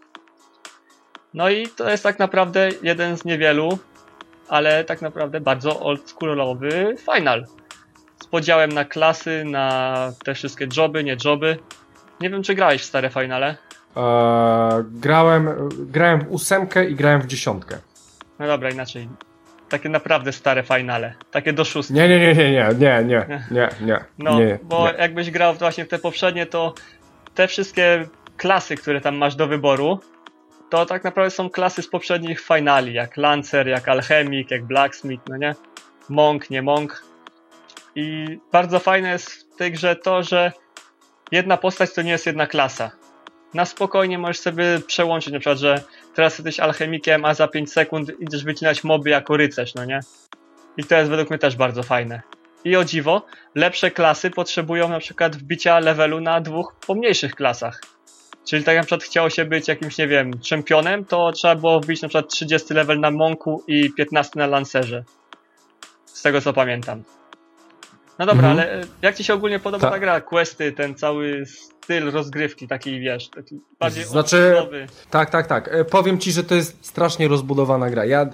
No i to jest tak naprawdę jeden z niewielu, ale tak naprawdę bardzo oldschoolowy final. Z podziałem na klasy, na te wszystkie joby, nie joby. Nie wiem, czy grałeś w stare finale? Grałem w 8 i grałem w 10. No dobra, inaczej. Takie naprawdę stare finale. Takie do 6. Nie. No, bo jakbyś grał właśnie w te poprzednie, to te wszystkie klasy, które tam masz do wyboru, to tak naprawdę są klasy z poprzednich finali, jak Lancer, jak Alchemik, jak Blacksmith, no nie? Monk, nie Monk. I bardzo fajne jest w tej grze to, że jedna postać to nie jest jedna klasa. Na spokojnie możesz sobie przełączyć, na przykład, że teraz jesteś alchemikiem, a za 5 sekund idziesz wycinać moby jako rycerz, no nie? I to jest według mnie też bardzo fajne. I o dziwo, lepsze klasy potrzebują na przykład wbicia levelu na 2 pomniejszych klasach. Czyli tak jak na przykład chciało się być jakimś, nie wiem, czempionem, to trzeba było wbić na przykład 30 level na Monku i 15 na Lancerze. Z tego co pamiętam. No dobra, ale jak ci się ogólnie podoba ta gra? Questy, ten cały styl rozgrywki, taki wiesz, taki bardziej oldschoolowy. Tak. Powiem ci, że to jest strasznie rozbudowana gra. Ja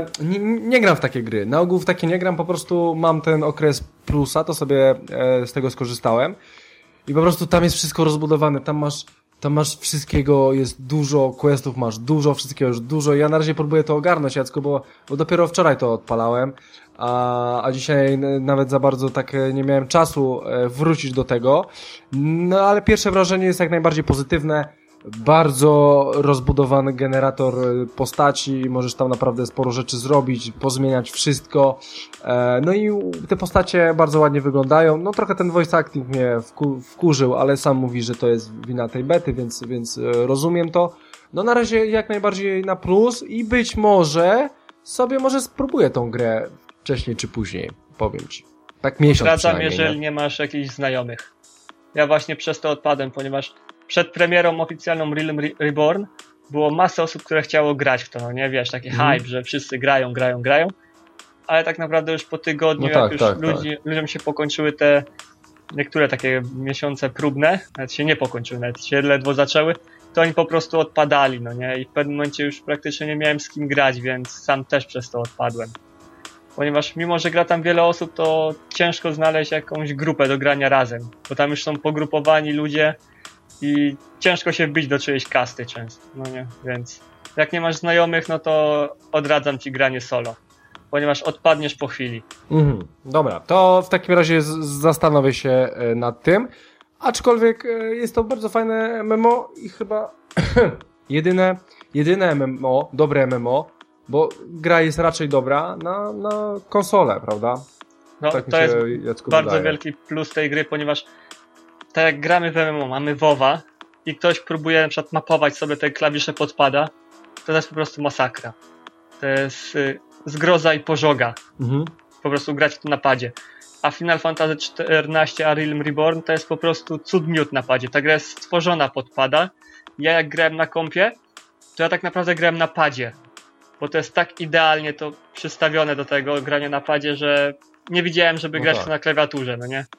nie gram w takie gry. Na ogół w takie nie gram, po prostu mam ten okres plusa, to sobie z tego skorzystałem. I po prostu tam jest wszystko rozbudowane. Tam masz wszystkiego, jest dużo questów, masz dużo, wszystkiego już dużo. Ja na razie próbuję to ogarnąć, Jacku, bo dopiero wczoraj to odpalałem, a dzisiaj nawet za bardzo tak nie miałem czasu wrócić do tego. No ale pierwsze wrażenie jest jak najbardziej pozytywne. Bardzo rozbudowany generator postaci, możesz tam naprawdę sporo rzeczy zrobić, pozmieniać wszystko. No i te postacie bardzo ładnie wyglądają. No trochę ten voice acting mnie wkurzył, ale sam mówi, że to jest wina tej bety, więc rozumiem to. No na razie jak najbardziej na plus i być może spróbuję tą grę wcześniej czy później, powiem ci. Tak miesiąc Wracam, jeżeli nie masz jakichś znajomych. Ja właśnie przez to odpadłem, ponieważ przed premierą oficjalną Realm Reborn było masę osób, które chciało grać w to, no nie, wiesz, taki hype, że wszyscy grają, ale tak naprawdę już po tygodniu, no jak już ludziom się pokończyły te niektóre takie miesiące próbne, nawet się nie pokończyły, nawet się ledwo zaczęły, to oni po prostu odpadali, no nie, i w pewnym momencie już praktycznie nie miałem z kim grać, więc sam też przez to odpadłem. Ponieważ mimo, że gra tam wiele osób, to ciężko znaleźć jakąś grupę do grania razem, bo tam już są pogrupowani ludzie, i ciężko się wbić do czyjejś kasty często, no nie, więc jak nie masz znajomych, no to odradzam ci granie solo, ponieważ odpadniesz po chwili. Dobra, to w takim razie zastanowię się nad tym, aczkolwiek jest to bardzo fajne MMO i chyba jedyne MMO, dobre MMO, bo gra jest raczej dobra na konsolę, prawda? No tak to jest bardzo wielki plus tej gry, ponieważ tak jak gramy w MMO, mamy WoWa i ktoś próbuje na przykład mapować sobie te klawisze podpada, to jest po prostu masakra. To jest zgroza i pożoga. Po prostu grać w tym napadzie. A Final Fantasy XIV a Realm Reborn to jest po prostu cud miód na padzie. Ta gra jest stworzona pod pada. Ja jak grałem na kompie, to ja tak naprawdę grałem na padzie. Bo to jest tak idealnie to przystawione do tego grania na padzie, że nie widziałem, żeby grać to na klawiaturze, no nie?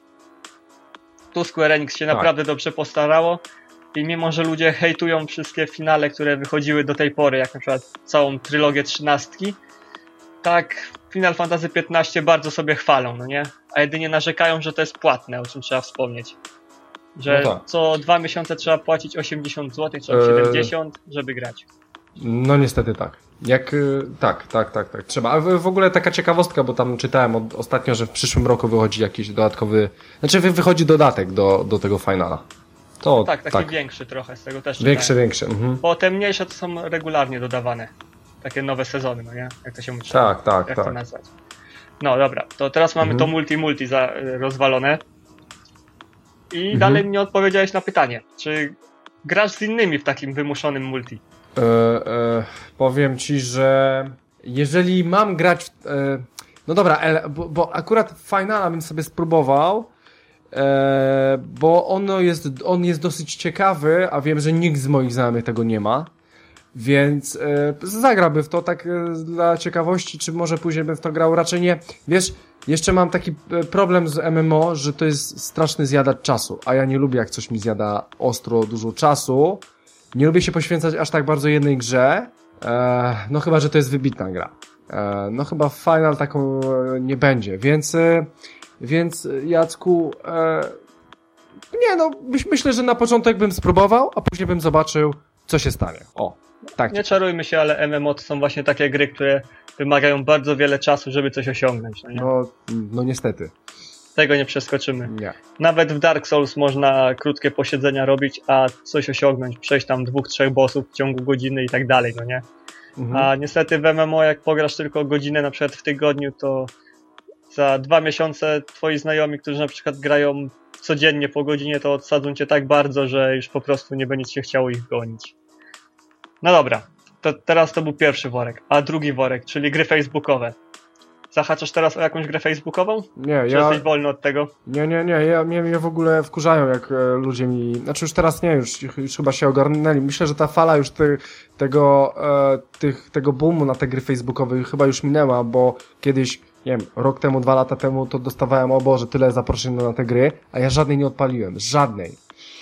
Tu Square Enix się naprawdę dobrze postarało i mimo, że ludzie hejtują wszystkie finale, które wychodziły do tej pory, jak na przykład całą trylogię 13, tak Final Fantasy XV bardzo sobie chwalą, no nie? A jedynie narzekają, że to jest płatne, o czym trzeba wspomnieć. Że co 2 miesiące trzeba płacić 80 zł, czy 70, żeby grać. No niestety tak. Tak, trzeba. A w ogóle taka ciekawostka, bo tam czytałem ostatnio, że w przyszłym roku wychodzi jakiś dodatkowy, wychodzi dodatek do tego finala. To taki większy trochę, z tego też Większy. Bo te mniejsze to są regularnie dodawane. Takie nowe sezony, no nie? Jak to się mówi? Jak to nazwać? No dobra, to teraz mamy to multi rozwalone. I dalej nie odpowiedziałeś na pytanie, czy grasz z innymi w takim wymuszonym multi? Powiem ci, że jeżeli mam grać no dobra, bo akurat Finala bym sobie spróbował, bo on jest dosyć ciekawy, a wiem, że nikt z moich znajomych tego nie ma, więc zagrałbym w to tak dla ciekawości, czy może później bym w to grał, raczej nie. Wiesz, jeszcze mam taki problem z MMO, że to jest straszny zjadacz czasu, a ja nie lubię, jak coś mi zjada ostro dużo czasu. Nie lubię się poświęcać aż tak bardzo jednej grze, no chyba, że to jest wybitna gra. No chyba Final taką nie będzie, więc Jacku, nie no, myślę, że na początek bym spróbował, a później bym zobaczył, co się stanie. Tak. Nie czarujmy się, ale MMO to są właśnie takie gry, które wymagają bardzo wiele czasu, żeby coś osiągnąć. No, nie? No niestety. Tego nie przeskoczymy. Nie. Nawet w Dark Souls można krótkie posiedzenia robić, a coś osiągnąć, przejść tam 2-3 bossów w ciągu godziny i tak dalej, no nie? A niestety w MMO, jak pograsz tylko godzinę na przykład w tygodniu, to za 2 miesiące twoi znajomi, którzy na przykład grają codziennie po godzinie, to odsadzą cię tak bardzo, że już po prostu nie będzie się chciało ich gonić. No dobra, to teraz to był pierwszy worek, a drugi worek, czyli gry facebookowe. Zahaczasz teraz o jakąś grę facebookową? Nie, Czy jesteś wolny od tego? Nie, mnie w ogóle wkurzają, jak ludzie mi... Znaczy już teraz nie, już chyba się ogarnęli. Myślę, że ta fala już tego boomu na te gry facebookowe chyba już minęła, bo kiedyś, nie wiem, rok temu, 2 lata temu to dostawałem, o Boże, tyle zaproszeń na te gry, a ja żadnej nie odpaliłem. Żadnej.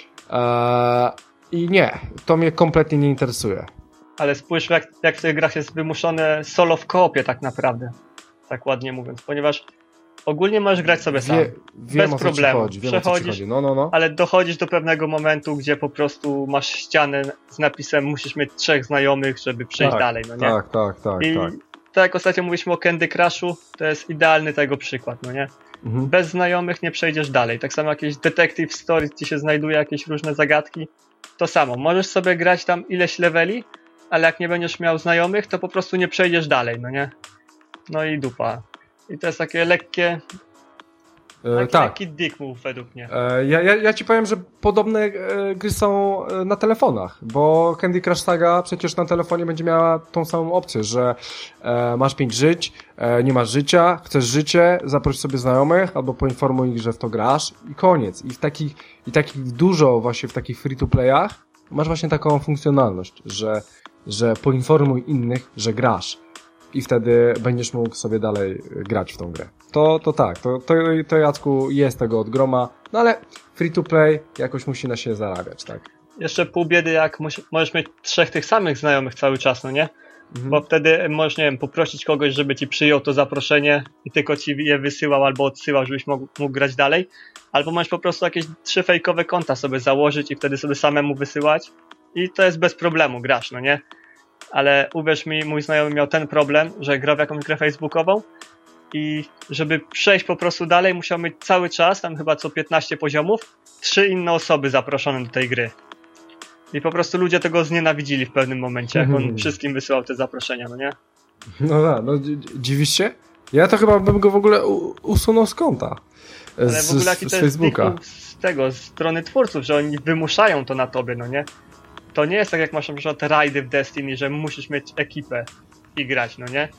I nie, to mnie kompletnie nie interesuje. Ale spójrz, jak w tych grach jest wymuszone solo w koopie tak naprawdę. Tak ładnie mówiąc, ponieważ ogólnie możesz grać sobie sam. Wiem, bez problemu. Przechodzisz, no. Ale dochodzisz do pewnego momentu, gdzie po prostu masz ścianę z napisem musisz mieć 3 znajomych, żeby przejść dalej, no nie? Tak. I tak jak ostatnio mówiliśmy o Candy Crushu, to jest idealny tego przykład, no nie? Bez znajomych nie przejdziesz dalej. Tak samo jakieś Detective Story, ci się znajduje jakieś różne zagadki. To samo, możesz sobie grać tam ileś leveli, ale jak nie będziesz miał znajomych, to po prostu nie przejdziesz dalej, no nie? No i dupa. I to jest takie lekkie... Lekki dick move według mnie. Ja ci powiem, że podobne gry są na telefonach, bo Candy Crush Saga przecież na telefonie będzie miała tą samą opcję, że masz 5 żyć, nie masz życia, chcesz życie, zaproś sobie znajomych albo poinformuj ich, że w to grasz i koniec. I takich dużo właśnie w takich free-to-playach masz właśnie taką funkcjonalność, że poinformuj innych, że grasz. I wtedy będziesz mógł sobie dalej grać w tą grę. To Jacku jest tego od groma, no ale free to play jakoś musi na siebie zarabiać, tak? Jeszcze pół biedy, jak możesz mieć 3 tych samych znajomych cały czas, no nie? Bo wtedy możesz, nie wiem, poprosić kogoś, żeby ci przyjął to zaproszenie i tylko ci je wysyłał albo odsyłał, żebyś mógł grać dalej. Albo możesz po prostu jakieś 3 fejkowe konta sobie założyć i wtedy sobie samemu wysyłać i to jest bez problemu, grasz, no nie? Ale uwierz mi, mój znajomy miał ten problem, że grał w jakąś grę facebookową i żeby przejść po prostu dalej, musiał mieć cały czas, tam chyba co 15 poziomów, 3 inne osoby zaproszone do tej gry. I po prostu ludzie tego znienawidzili w pewnym momencie, jak on wszystkim wysyłał te zaproszenia, no nie? No dziwisz się? Ja to chyba bym go w ogóle usunął z konta. Ale w ogóle jaki to jest Facebooka. z strony twórców, że oni wymuszają to na tobie, no nie? To nie jest tak jak masz na przykład rajdy w Destiny, że musisz mieć ekipę i grać, no nie?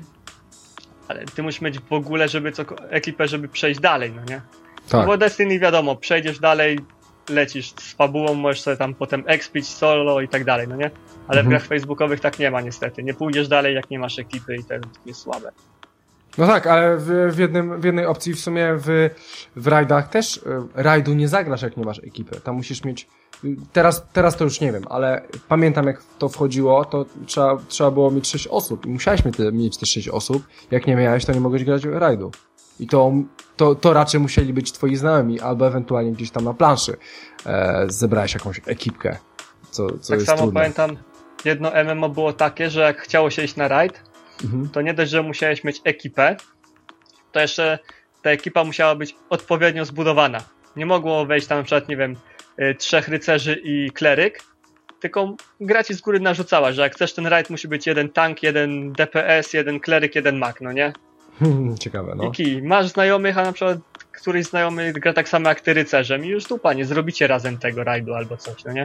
Ale ty musisz mieć w ogóle ekipę, żeby przejść dalej, no nie? Tak. No bo Destiny wiadomo, przejdziesz dalej, lecisz z fabułą, możesz sobie tam potem expić solo i tak dalej, no nie? Ale w grach facebookowych tak nie ma niestety. Nie pójdziesz dalej, jak nie masz ekipy i to jest słabe. No tak, ale w jednej opcji w sumie w rajdach też rajdu nie zagrasz, jak nie masz ekipy. Tam musisz mieć... Teraz to już nie wiem, ale pamiętam, jak to wchodziło, to trzeba było mieć 6 osób i musiałeś mieć te 6 osób. Jak nie miałeś, to nie mogłeś grać w rajdu. I to raczej musieli być twoi znajomi, albo ewentualnie gdzieś tam na planszy zebrałeś jakąś ekipkę, co tak jest samo trudne. Pamiętam, jedno MMO było takie, że jak chciało się iść na rajd, to nie dość, że musiałeś mieć ekipę, to jeszcze ta ekipa musiała być odpowiednio zbudowana. Nie mogło wejść tam na przykład, nie wiem, 3 rycerzy i kleryk, tylko gra ci z góry narzucała, że jak chcesz ten rajd, musi być 1 tank, 1 DPS, 1 kleryk, 1 mag, no nie? Ciekawe, no. I kij, masz znajomych, a na przykład któryś znajomy gra tak samo jak ty rycerzem i już dupa, nie zrobicie razem tego rajdu albo coś, no nie?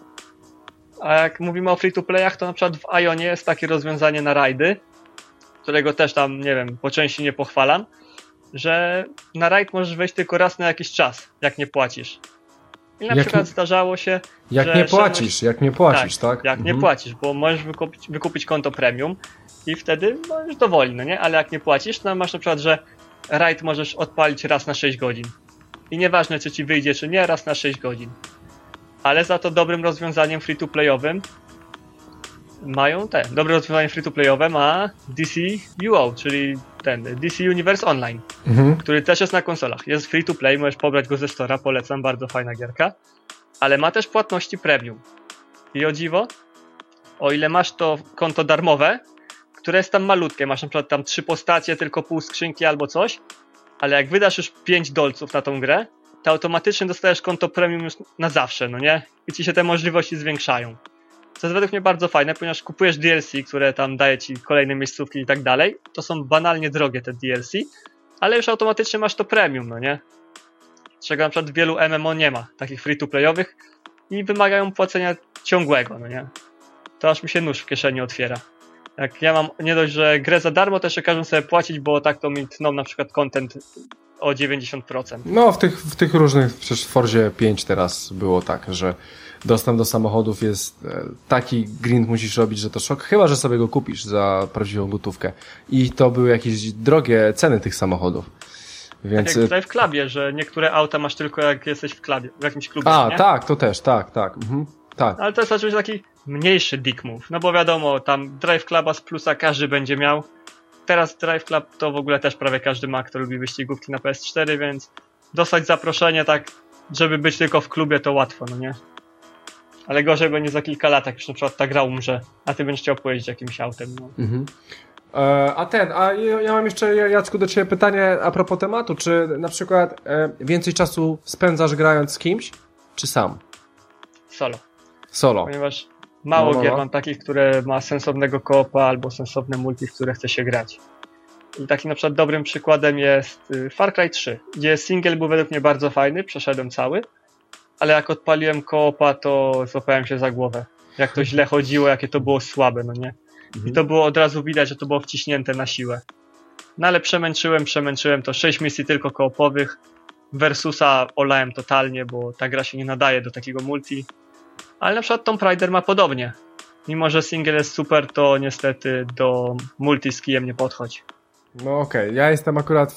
A jak mówimy o free-to-playach, to na przykład w Ionie jest takie rozwiązanie na rajdy, którego też tam, nie wiem, po części nie pochwalam, że na rajd możesz wejść tylko raz na jakiś czas, jak nie płacisz. I na przykład zdarzało się, jak że nie płacisz, tak? Jak nie płacisz, bo możesz wykupić konto premium i wtedy możesz dowoli, no nie? Ale jak nie płacisz, to masz na przykład, że rajd możesz odpalić raz na 6 godzin. I nieważne, czy ci wyjdzie, czy nie, raz na 6 godzin. Ale za to dobrym rozwiązaniem free-to-playowym dobre rozwiązanie free-to-playowe ma DC UO, czyli ten DC Universe Online, który też jest na konsolach. Jest free-to-play, możesz pobrać go ze Store'a, polecam, bardzo fajna gierka, ale ma też płatności premium. I o dziwo, o ile masz to konto darmowe, które jest tam malutkie, masz na przykład tam 3 postacie, tylko pół skrzynki albo coś, ale jak wydasz już $5 na tą grę, to automatycznie dostajesz konto premium już na zawsze, no nie? I ci się te możliwości zwiększają. Co jest według mnie bardzo fajne, ponieważ kupujesz DLC, które tam daje ci kolejne miejscówki i tak dalej. To są banalnie drogie te DLC, ale już automatycznie masz to premium, no nie? Czego na przykład wielu MMO nie ma, takich free-to-playowych i wymagają płacenia ciągłego, no nie? to aż mi się nóż w kieszeni otwiera. Jak ja mam nie dość, że grę za darmo, to jeszcze każą sobie płacić, bo tak to mi tną na przykład content o 90%. No, w tych różnych, przecież w Forzie 5 teraz było tak, że dostęp do samochodów jest taki grind musisz robić, że to szok, chyba że sobie go kupisz za prawdziwą gotówkę. I to były jakieś drogie ceny tych samochodów. Więc... Tak jak tutaj w klubie, że niektóre auta masz tylko jak jesteś w klubie, w jakimś klubie. A, nie? tak, to też, tak. Tak. Ale to jest oczywiście taki mniejszy dick move, no bo wiadomo, tam Drive Cluba z plusa każdy będzie miał. Teraz Drive Club to w ogóle też prawie każdy ma, kto lubi wyścigówki na PS4, więc dostać zaproszenie tak, żeby być tylko w klubie, to łatwo, no nie? Ale gorzej będzie za kilka lat, jak już na przykład ta gra umrze, a ty będziesz chciał pojeździć jakimś autem, no. Ja mam jeszcze, Jacku, do ciebie pytanie a propos tematu, czy na przykład więcej czasu spędzasz grając z kimś, czy sam? Solo. Ponieważ mało No. gier mam takich, które ma sensownego koopa albo sensowne multi, w które chce się grać. I takim na przykład dobrym przykładem jest Far Cry 3, gdzie single był według mnie bardzo fajny, przeszedłem cały, ale jak odpaliłem koopa, to złapałem się za głowę. Jak to źle chodziło, jakie to było słabe, no nie? I to było od razu widać, że to było wciśnięte na siłę. No ale przemęczyłem to 6 misji tylko koopowych. Versusa olałem totalnie, bo ta gra się nie nadaje do takiego multi. Ale na przykład Tomb Raider ma podobnie. Mimo że single jest super, to niestety do multi z kijem nie podchodzi. No okej, ja jestem akurat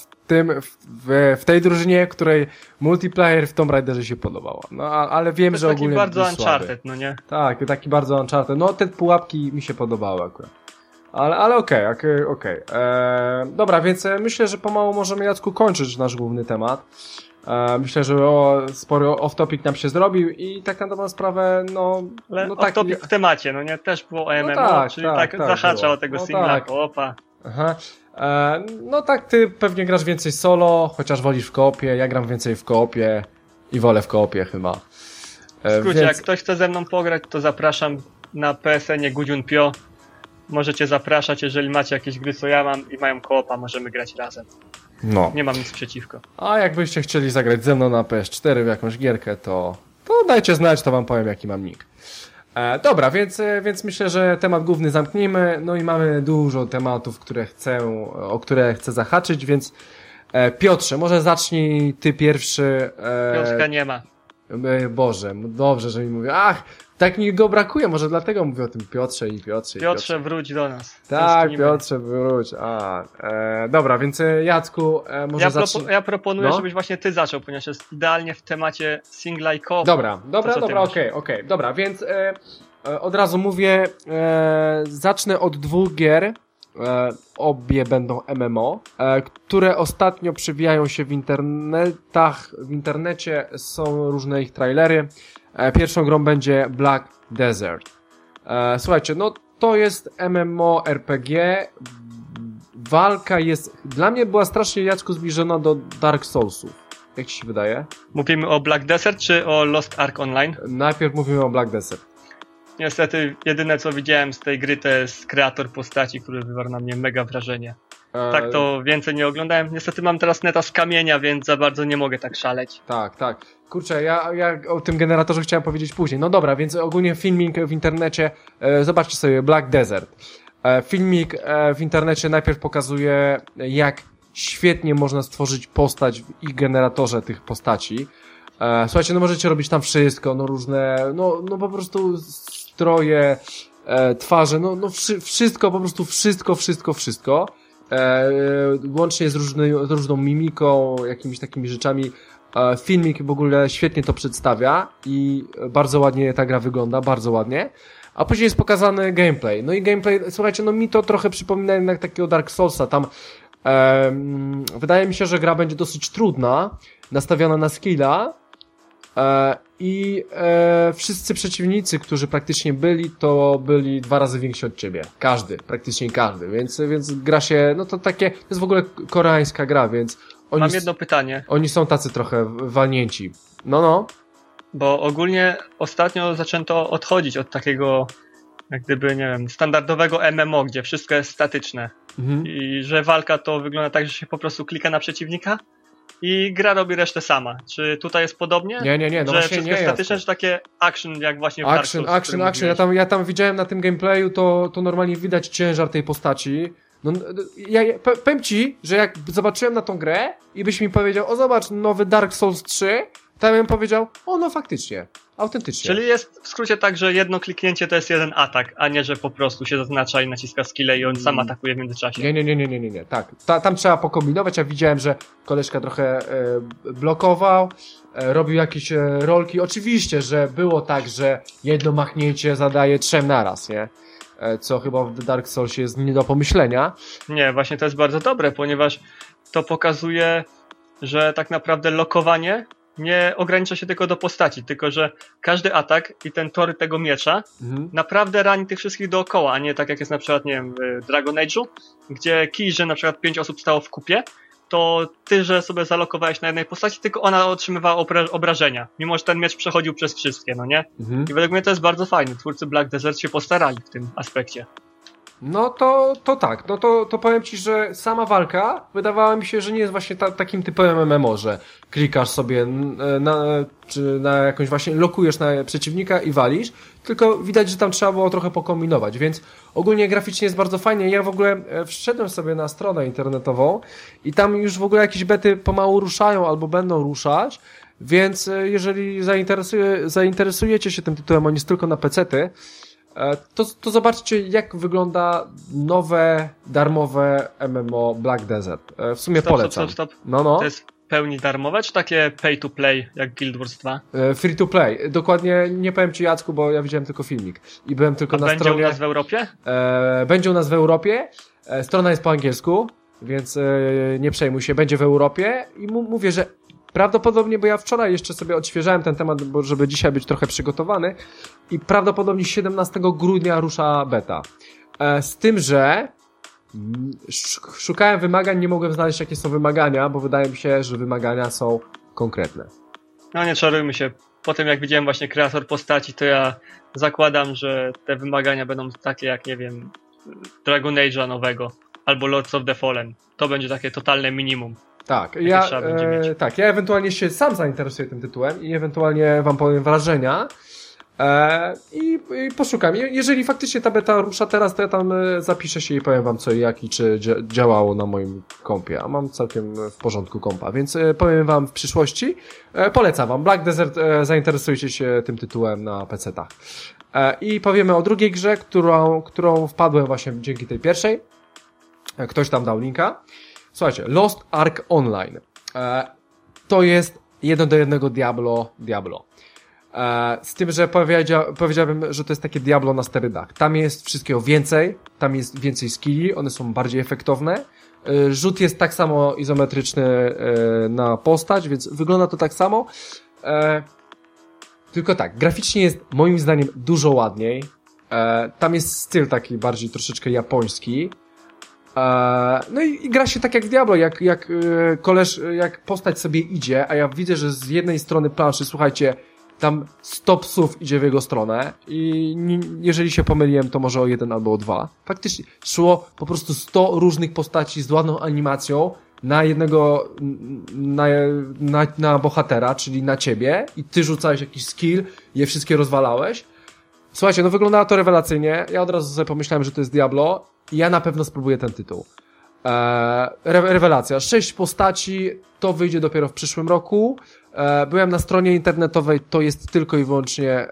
w tej drużynie, której multiplayer w Tomb Raiderze się podobało. No ale wiem, to że taki ogólnie bardzo był Uncharted, słaby. no nie? Tak, taki bardzo Uncharted. No te pułapki mi się podobały akurat. Ale okej. Dobra, więc myślę, że pomału możemy, Jacku, kończyć nasz główny temat. Myślę, że spory off-topic nam się zrobił i tak na dobrą sprawę, Ale no tak. off-topic w temacie, no nie? Też było MMO, tak, czyli tak, tak tak zahacza było. o tego No singla, tak. koopa. Aha. No tak, ty pewnie grasz więcej solo, chociaż wolisz w koopie, ja gram więcej w koopie i wolę w koopie chyba. W skrócie, Więc... jak ktoś chce ze mną pograć, to zapraszam na PSN-ie Gudziun Pio. Możecie zapraszać, jeżeli macie jakieś gry, co ja mam i mają koopa, możemy grać razem. No. Nie mam nic przeciwko. A jakbyście chcieli zagrać ze mną na PS4 w jakąś gierkę, to dajcie znać, to wam powiem, jaki mam nick. Dobra, więc myślę, że temat główny zamknijmy, no i mamy dużo tematów, o które chcę zahaczyć, więc Piotrze, może zacznij ty pierwszy. Piotrka nie ma. Boże, dobrze, że mi mówię. Ach, tak mi go brakuje, może dlatego mówię o tym Piotrze i Piotrze. Piotrze, wróć do nas. Tak, Tęsknimy. Piotrze, wróć. Dobra, więc Jacku, może zacznij. Ja proponuję, No. żebyś właśnie ty zaczął, ponieważ jest idealnie w temacie singla i co Dobra, ty masz? okej. Dobra, więc od razu mówię, zacznę od 2 gier, obie będą MMO, które ostatnio przewijają się w internecie są różne ich trailery. Pierwszą grą będzie Black Desert. Słuchajcie, no to jest MMO RPG, walka jest, dla mnie była strasznie, Jacku, zbliżona do Dark Soulsów. Jak ci się wydaje? Mówimy o Black Desert czy o Lost Ark Online? Najpierw mówimy o Black Desert. Niestety, jedyne co widziałem z tej gry to jest kreator postaci, który wywarł na mnie mega wrażenie. Tak to więcej nie oglądałem. Niestety mam teraz neta z kamienia, więc za bardzo nie mogę tak szaleć. Tak. Kurczę, ja o tym generatorze chciałem powiedzieć później. No dobra, więc ogólnie filmik w internecie, zobaczcie sobie Black Desert. Filmik w internecie najpierw pokazuje, jak świetnie można stworzyć postać w ich generatorze tych postaci. Słuchajcie, no możecie robić tam wszystko, no różne, no po prostu stroje, twarze, wszystko, po prostu wszystko. Łącznie z różną mimiką, jakimiś takimi rzeczami. Filmik w ogóle świetnie to przedstawia i bardzo ładnie ta gra wygląda, bardzo ładnie. A później jest pokazany gameplay. No i gameplay, słuchajcie, no mi to trochę przypomina jednak takiego Dark Soulsa. Tam wydaje mi się, że gra będzie dosyć trudna, nastawiona na skilla i wszyscy przeciwnicy, którzy praktycznie byli, to byli 2 razy więksi od ciebie. Praktycznie każdy, więc gra się, no to jest w ogóle koreańska gra, więc Mam jedno pytanie. Oni są tacy trochę walnięci. No. Bo ogólnie ostatnio zaczęto odchodzić od takiego, jak gdyby, nie wiem, standardowego MMO, gdzie wszystko jest statyczne. I że walka to wygląda tak, że się po prostu klika na przeciwnika, i gra robi resztę sama. Czy tutaj jest podobnie? Nie, no że właśnie wszystko nie statyczne, jest. czy takie action, jak właśnie w Dark Souls, Action. Ja tam widziałem na tym gameplayu, to normalnie widać ciężar tej postaci. No, powiem ci, że jak zobaczyłem na tą grę i byś mi powiedział, o zobacz, nowy Dark Souls 3, to ja bym powiedział, o no faktycznie, autentycznie. Czyli jest w skrócie tak, że jedno kliknięcie to jest jeden atak, a nie, że po prostu się zaznacza i naciska skille i on sam atakuje w międzyczasie. Nie, tak. Tam trzeba pokombinować, ja widziałem, że koleżka trochę blokował, robił jakieś rolki. Oczywiście, że było tak, że jedno machnięcie zadaje 3 naraz, nie? Co chyba w Dark Soulsie jest nie do pomyślenia. Nie, właśnie to jest bardzo dobre, ponieważ to pokazuje, że tak naprawdę lokowanie nie ogranicza się tylko do postaci, tylko że każdy atak i ten tor tego miecza naprawdę rani tych wszystkich dookoła, a nie tak jak jest na przykład, nie wiem, w Dragon Age'u, gdzie kij, że na przykład 5 osób stało w kupie, to ty, że sobie zalokowałeś na jednej postaci, tylko ona otrzymywała obrażenia, mimo że ten miecz przechodził przez wszystkie, no nie? I według mnie to jest bardzo fajne. Twórcy Black Desert się postarali w tym aspekcie. No to tak, no to powiem ci, że sama walka wydawała mi się, że nie jest właśnie takim typowym MMO, że klikasz sobie czy na jakąś właśnie, lokujesz na przeciwnika i walisz, tylko widać, że tam trzeba było trochę pokombinować, więc ogólnie graficznie jest bardzo fajnie. Ja w ogóle wszedłem sobie na stronę internetową i tam już w ogóle jakieś bety pomału ruszają albo będą ruszać, więc jeżeli zainteresujecie się tym tytułem, on jest tylko na pecety, to zobaczcie, jak wygląda nowe, darmowe MMO Black Desert. W sumie polecam. Stop. No. To jest w pełni darmowe, czy takie pay to play, jak Guild Wars 2? Free to play. Dokładnie nie powiem ci, Jacku, bo ja widziałem tylko filmik. I byłem tylko na stronie... Będzie u nas w Europie? Będzie u nas w Europie. Strona jest po angielsku, więc nie przejmuj się. Będzie w Europie i mówię, że prawdopodobnie, bo ja wczoraj jeszcze sobie odświeżałem ten temat, bo żeby dzisiaj być trochę przygotowany i prawdopodobnie 17 grudnia rusza beta. Z tym, że szukałem wymagań, nie mogłem znaleźć, jakie są wymagania, bo wydaje mi się, że wymagania są konkretne. No nie czarujmy się. Po tym jak widziałem właśnie kreator postaci, to ja zakładam, że te wymagania będą takie jak, nie wiem, Dragon Age'a nowego albo Lords of the Fallen. To będzie takie totalne minimum. Tak, ja ewentualnie się sam zainteresuję tym tytułem i ewentualnie wam powiem wrażenia i poszukam. Jeżeli faktycznie ta beta rusza teraz, to ja tam zapiszę się i powiem wam co i jak i czy działało na moim kompie, a mam całkiem w porządku kompa, więc powiem wam w przyszłości. Polecam wam Black Desert, zainteresujcie się tym tytułem na PC-tach. I powiemy o drugiej grze, którą wpadłem właśnie dzięki tej pierwszej. Ktoś tam dał linka. Słuchajcie, Lost Ark Online. To jest 1:1 Diablo. Z tym, że powiedziałbym, że to jest takie Diablo na sterydach. Tam jest wszystkiego więcej, tam jest więcej skilli, one są bardziej efektowne. Rzut jest tak samo izometryczny na postać, więc wygląda to tak samo. Tylko tak, graficznie jest moim zdaniem dużo ładniej. Tam jest styl taki bardziej troszeczkę japoński. No i gra się tak jak w Diablo, jak postać sobie idzie, a ja widzę, że z jednej strony planszy, słuchajcie, tam 100 psów idzie w jego stronę i jeżeli się pomyliłem, to może o 1 albo o 2. Faktycznie szło po prostu 100 różnych postaci z ładną animacją na jednego, na bohatera, czyli na ciebie i ty rzucałeś jakiś skill, je wszystkie rozwalałeś. Słuchajcie, no wyglądało to rewelacyjnie. Ja od razu sobie pomyślałem, że to jest Diablo. Ja na pewno spróbuję ten tytuł. Rewelacja. 6 postaci, to wyjdzie dopiero w przyszłym roku. Byłem na stronie internetowej, to jest tylko i wyłącznie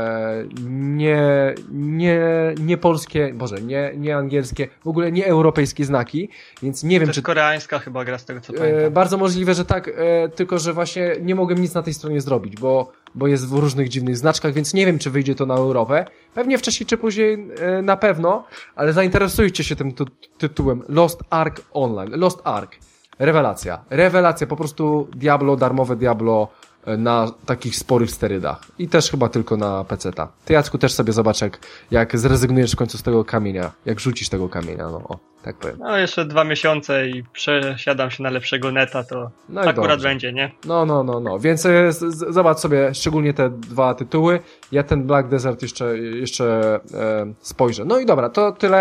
nie polskie, nie angielskie, w ogóle nie europejskie znaki, więc nie wiem, to jest koreańska chyba gra z tego co pamiętam. Bardzo możliwe, że tak, tylko że właśnie nie mogłem nic na tej stronie zrobić, bo jest w różnych dziwnych znaczkach, więc nie wiem, czy wyjdzie to na Europę. Pewnie wcześniej czy później na pewno, ale zainteresujcie się tym tytułem Lost Ark Online. Lost Ark. Rewelacja, po prostu Diablo, darmowe Diablo na takich sporych sterydach. I też chyba tylko na PC-ta. Ty, Jacku, też sobie zobacz, jak zrezygnujesz w końcu z tego kamienia, jak rzucisz tego kamienia, no o, tak powiem. No jeszcze 2 miesiące i przesiadam się na lepszego neta, to no akurat dobrze będzie, nie? No, więc zobacz sobie szczególnie te 2 tytuły. Ja ten Black Desert jeszcze spojrzę. No i dobra, to tyle.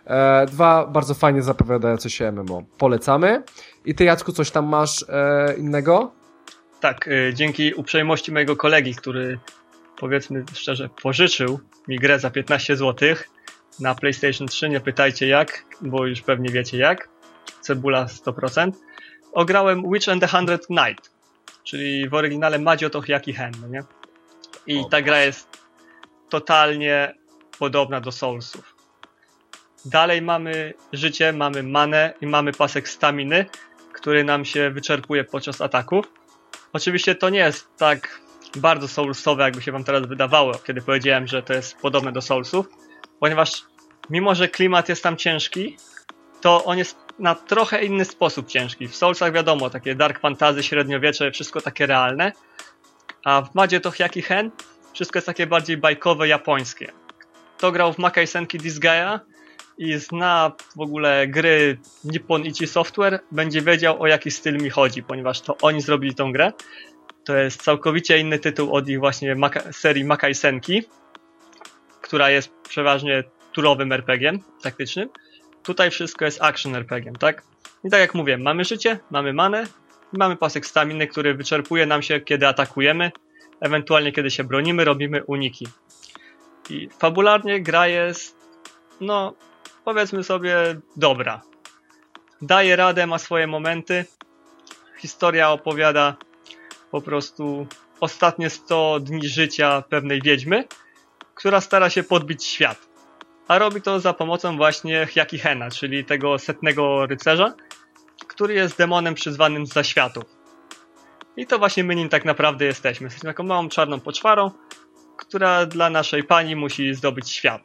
Dwa bardzo fajnie zapowiadające się MMO. Polecamy. I ty, Jacku, coś tam masz innego? Tak, dzięki uprzejmości mojego kolegi, który, powiedzmy szczerze, pożyczył mi grę za 15 zł na PlayStation 3, nie pytajcie jak, bo już pewnie wiecie jak. Cebula 100%. Ograłem Witch and the Hundred Knight, czyli w oryginale Majo to Hyaki Hen, no nie? I ta gra jest totalnie podobna do Soulsów. Dalej mamy życie, mamy manę i mamy pasek staminy, który nam się wyczerpuje podczas ataków. Oczywiście to nie jest tak bardzo Soulsowe, jakby się wam teraz wydawało, kiedy powiedziałem, że to jest podobne do Soulsów, ponieważ mimo, że klimat jest tam ciężki, to on jest na trochę inny sposób ciężki. W Soulsach wiadomo, takie dark fantasy, średniowiecze, wszystko takie realne, a w Madzie to Hyaki Hen wszystko jest takie bardziej bajkowe, japońskie. Kto grał w Makai Senki Disgaea i zna w ogóle gry Nippon Ichi Software, będzie wiedział, o jaki styl mi chodzi, ponieważ to oni zrobili tą grę. To jest całkowicie inny tytuł od ich właśnie serii Makai Senki, która jest przeważnie turowym RPG-iem taktycznym. Tutaj wszystko jest action RPG-iem, tak? I tak jak mówię, mamy życie, mamy manę i mamy pasek staminy, który wyczerpuje nam się, kiedy atakujemy, ewentualnie kiedy się bronimy, robimy uniki. I fabularnie gra jest, no, powiedzmy sobie, dobra. Daje radę, ma swoje momenty. Historia opowiada po prostu ostatnie 100 dni życia pewnej wiedźmy, która stara się podbić świat. A robi to za pomocą właśnie Hyaki Hena, czyli tego setnego rycerza, który jest demonem przyzwanym z zaświatów. I to właśnie my nim tak naprawdę jesteśmy. Jesteśmy taką małą czarną poczwarą, która dla naszej pani musi zdobyć świat.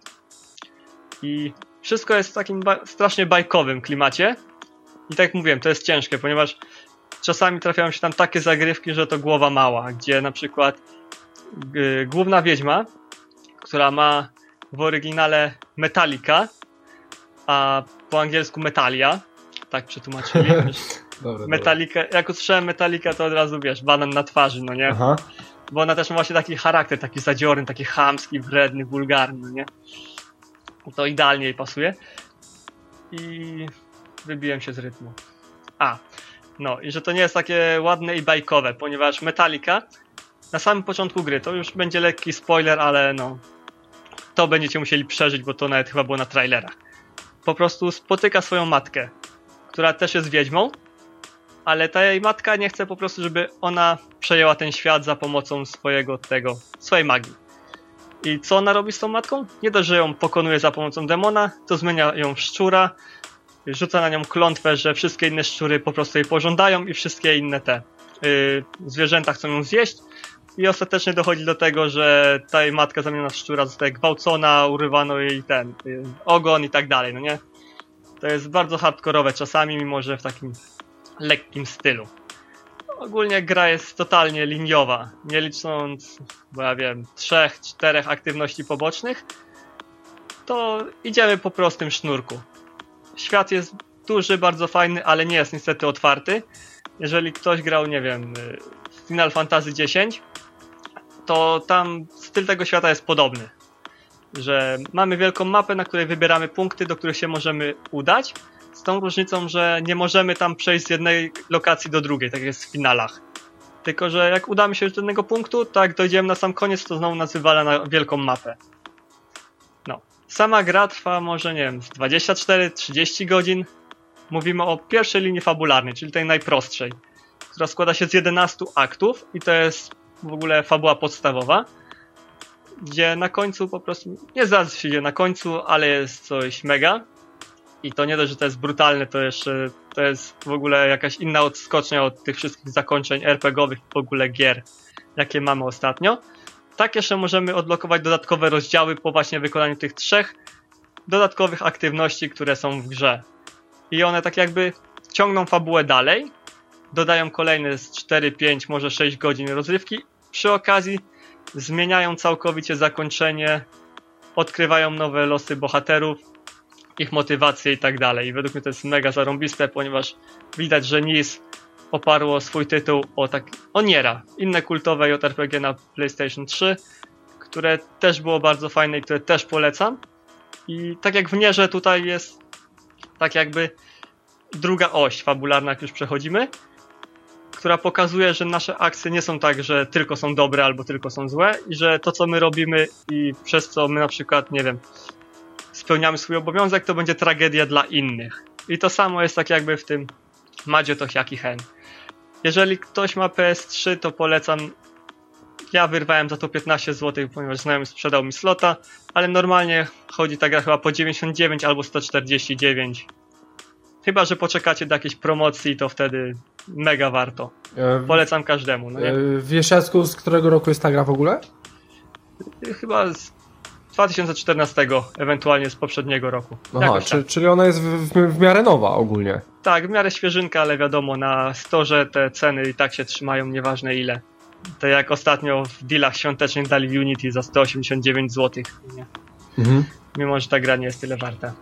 I wszystko jest w takim strasznie bajkowym klimacie. I tak jak mówiłem, to jest ciężkie, ponieważ czasami trafiają się tam takie zagrywki, że to głowa mała, gdzie na przykład główna wiedźma, która ma w oryginale Metallica, a po angielsku Metalia, tak przetłumaczyli. Metallica, jak usłyszałem Metallica, to od razu wiesz, banan na twarzy, no nie? Aha. Bo ona też ma właśnie taki charakter, taki zadziorny, taki chamski, wredny, wulgarny, no nie? To idealnie jej pasuje. I wybiłem się z rytmu. No i że to nie jest takie ładne i bajkowe, ponieważ Metallica na samym początku gry, to już będzie lekki spoiler, ale no to będziecie musieli przeżyć, bo to nawet chyba było na trailerach. Po prostu spotyka swoją matkę, która też jest wiedźmą, ale ta jej matka nie chce po prostu, żeby ona przejęła ten świat za pomocą swojej magii. I co ona robi z tą matką? Nie dość, że ją pokonuje za pomocą demona, to zmienia ją w szczura, rzuca na nią klątwę, że wszystkie inne szczury po prostu jej pożądają i wszystkie inne zwierzęta chcą ją zjeść. I ostatecznie dochodzi do tego, że ta jej matka zamieniona w szczura zostaje gwałcona, urywano jej ogon i tak dalej, no nie? To jest bardzo hardkorowe czasami, mimo że w takim lekkim stylu. Ogólnie gra jest totalnie liniowa, nie licząc, bo ja wiem, 3-4 aktywności pobocznych, to idziemy po prostym sznurku. Świat jest duży, bardzo fajny, ale nie jest niestety otwarty. Jeżeli ktoś grał, nie wiem, w Final Fantasy X, to tam styl tego świata jest podobny. Że mamy wielką mapę, na której wybieramy punkty, do których się możemy udać, z tą różnicą, że nie możemy tam przejść z jednej lokacji do drugiej, tak jak jest w finalach. Tylko że jak udamy się już do jednego punktu, to jak dojdziemy na sam koniec, to znowu nas wywala na wielką mapę. No. Sama gra trwa może, nie wiem, 24-30 godzin. Mówimy o pierwszej linii fabularnej, czyli tej najprostszej, która składa się z 11 aktów i to jest w ogóle fabuła podstawowa, gdzie na końcu po prostu, nie zdarza się dzieje na końcu, ale jest coś mega. I to nie dość, że to jest brutalne, to jeszcze to jest w ogóle jakaś inna odskocznia od tych wszystkich zakończeń RPG-owych w ogóle gier, jakie mamy ostatnio. Tak jeszcze możemy odblokować dodatkowe rozdziały po właśnie wykonaniu tych 3 dodatkowych aktywności, które są w grze. I one tak jakby ciągną fabułę dalej, dodają kolejne z 4, 5, może 6 godzin rozrywki. Przy okazji zmieniają całkowicie zakończenie, odkrywają nowe losy bohaterów, ich motywacje i tak dalej. I według mnie to jest mega zarąbiste, ponieważ widać, że NIS oparło swój tytuł o Niera, inne kultowe JRPG na PlayStation 3, które też było bardzo fajne i które też polecam. I tak jak w Nierze tutaj jest tak jakby druga oś fabularna, jak już przechodzimy, która pokazuje, że nasze akcje nie są tak, że tylko są dobre albo tylko są złe i że to, co my robimy i przez co my na przykład, nie wiem, spełniamy swój obowiązek, to będzie tragedia dla innych. I to samo jest tak jakby w tym Madzie to Hyaki Hen. Jeżeli ktoś ma PS3, to polecam. Ja wyrwałem za to 15 zł, ponieważ znajomy sprzedał mi slota, ale normalnie chodzi ta gra chyba po 99 albo 149. Chyba że poczekacie do jakiejś promocji, to wtedy mega warto. Polecam każdemu. No nie? Wiesz, Jacku, z którego roku jest ta gra w ogóle? Chyba z 2014, ewentualnie z poprzedniego roku. Aha, czyli ona jest w miarę nowa ogólnie. Tak, w miarę świeżynka, ale wiadomo, na storze te ceny i tak się trzymają, nieważne ile. To jak ostatnio w dealach świątecznych dali w Unity za 189 zł. Nie? Mimo, że ta gra nie jest tyle warta.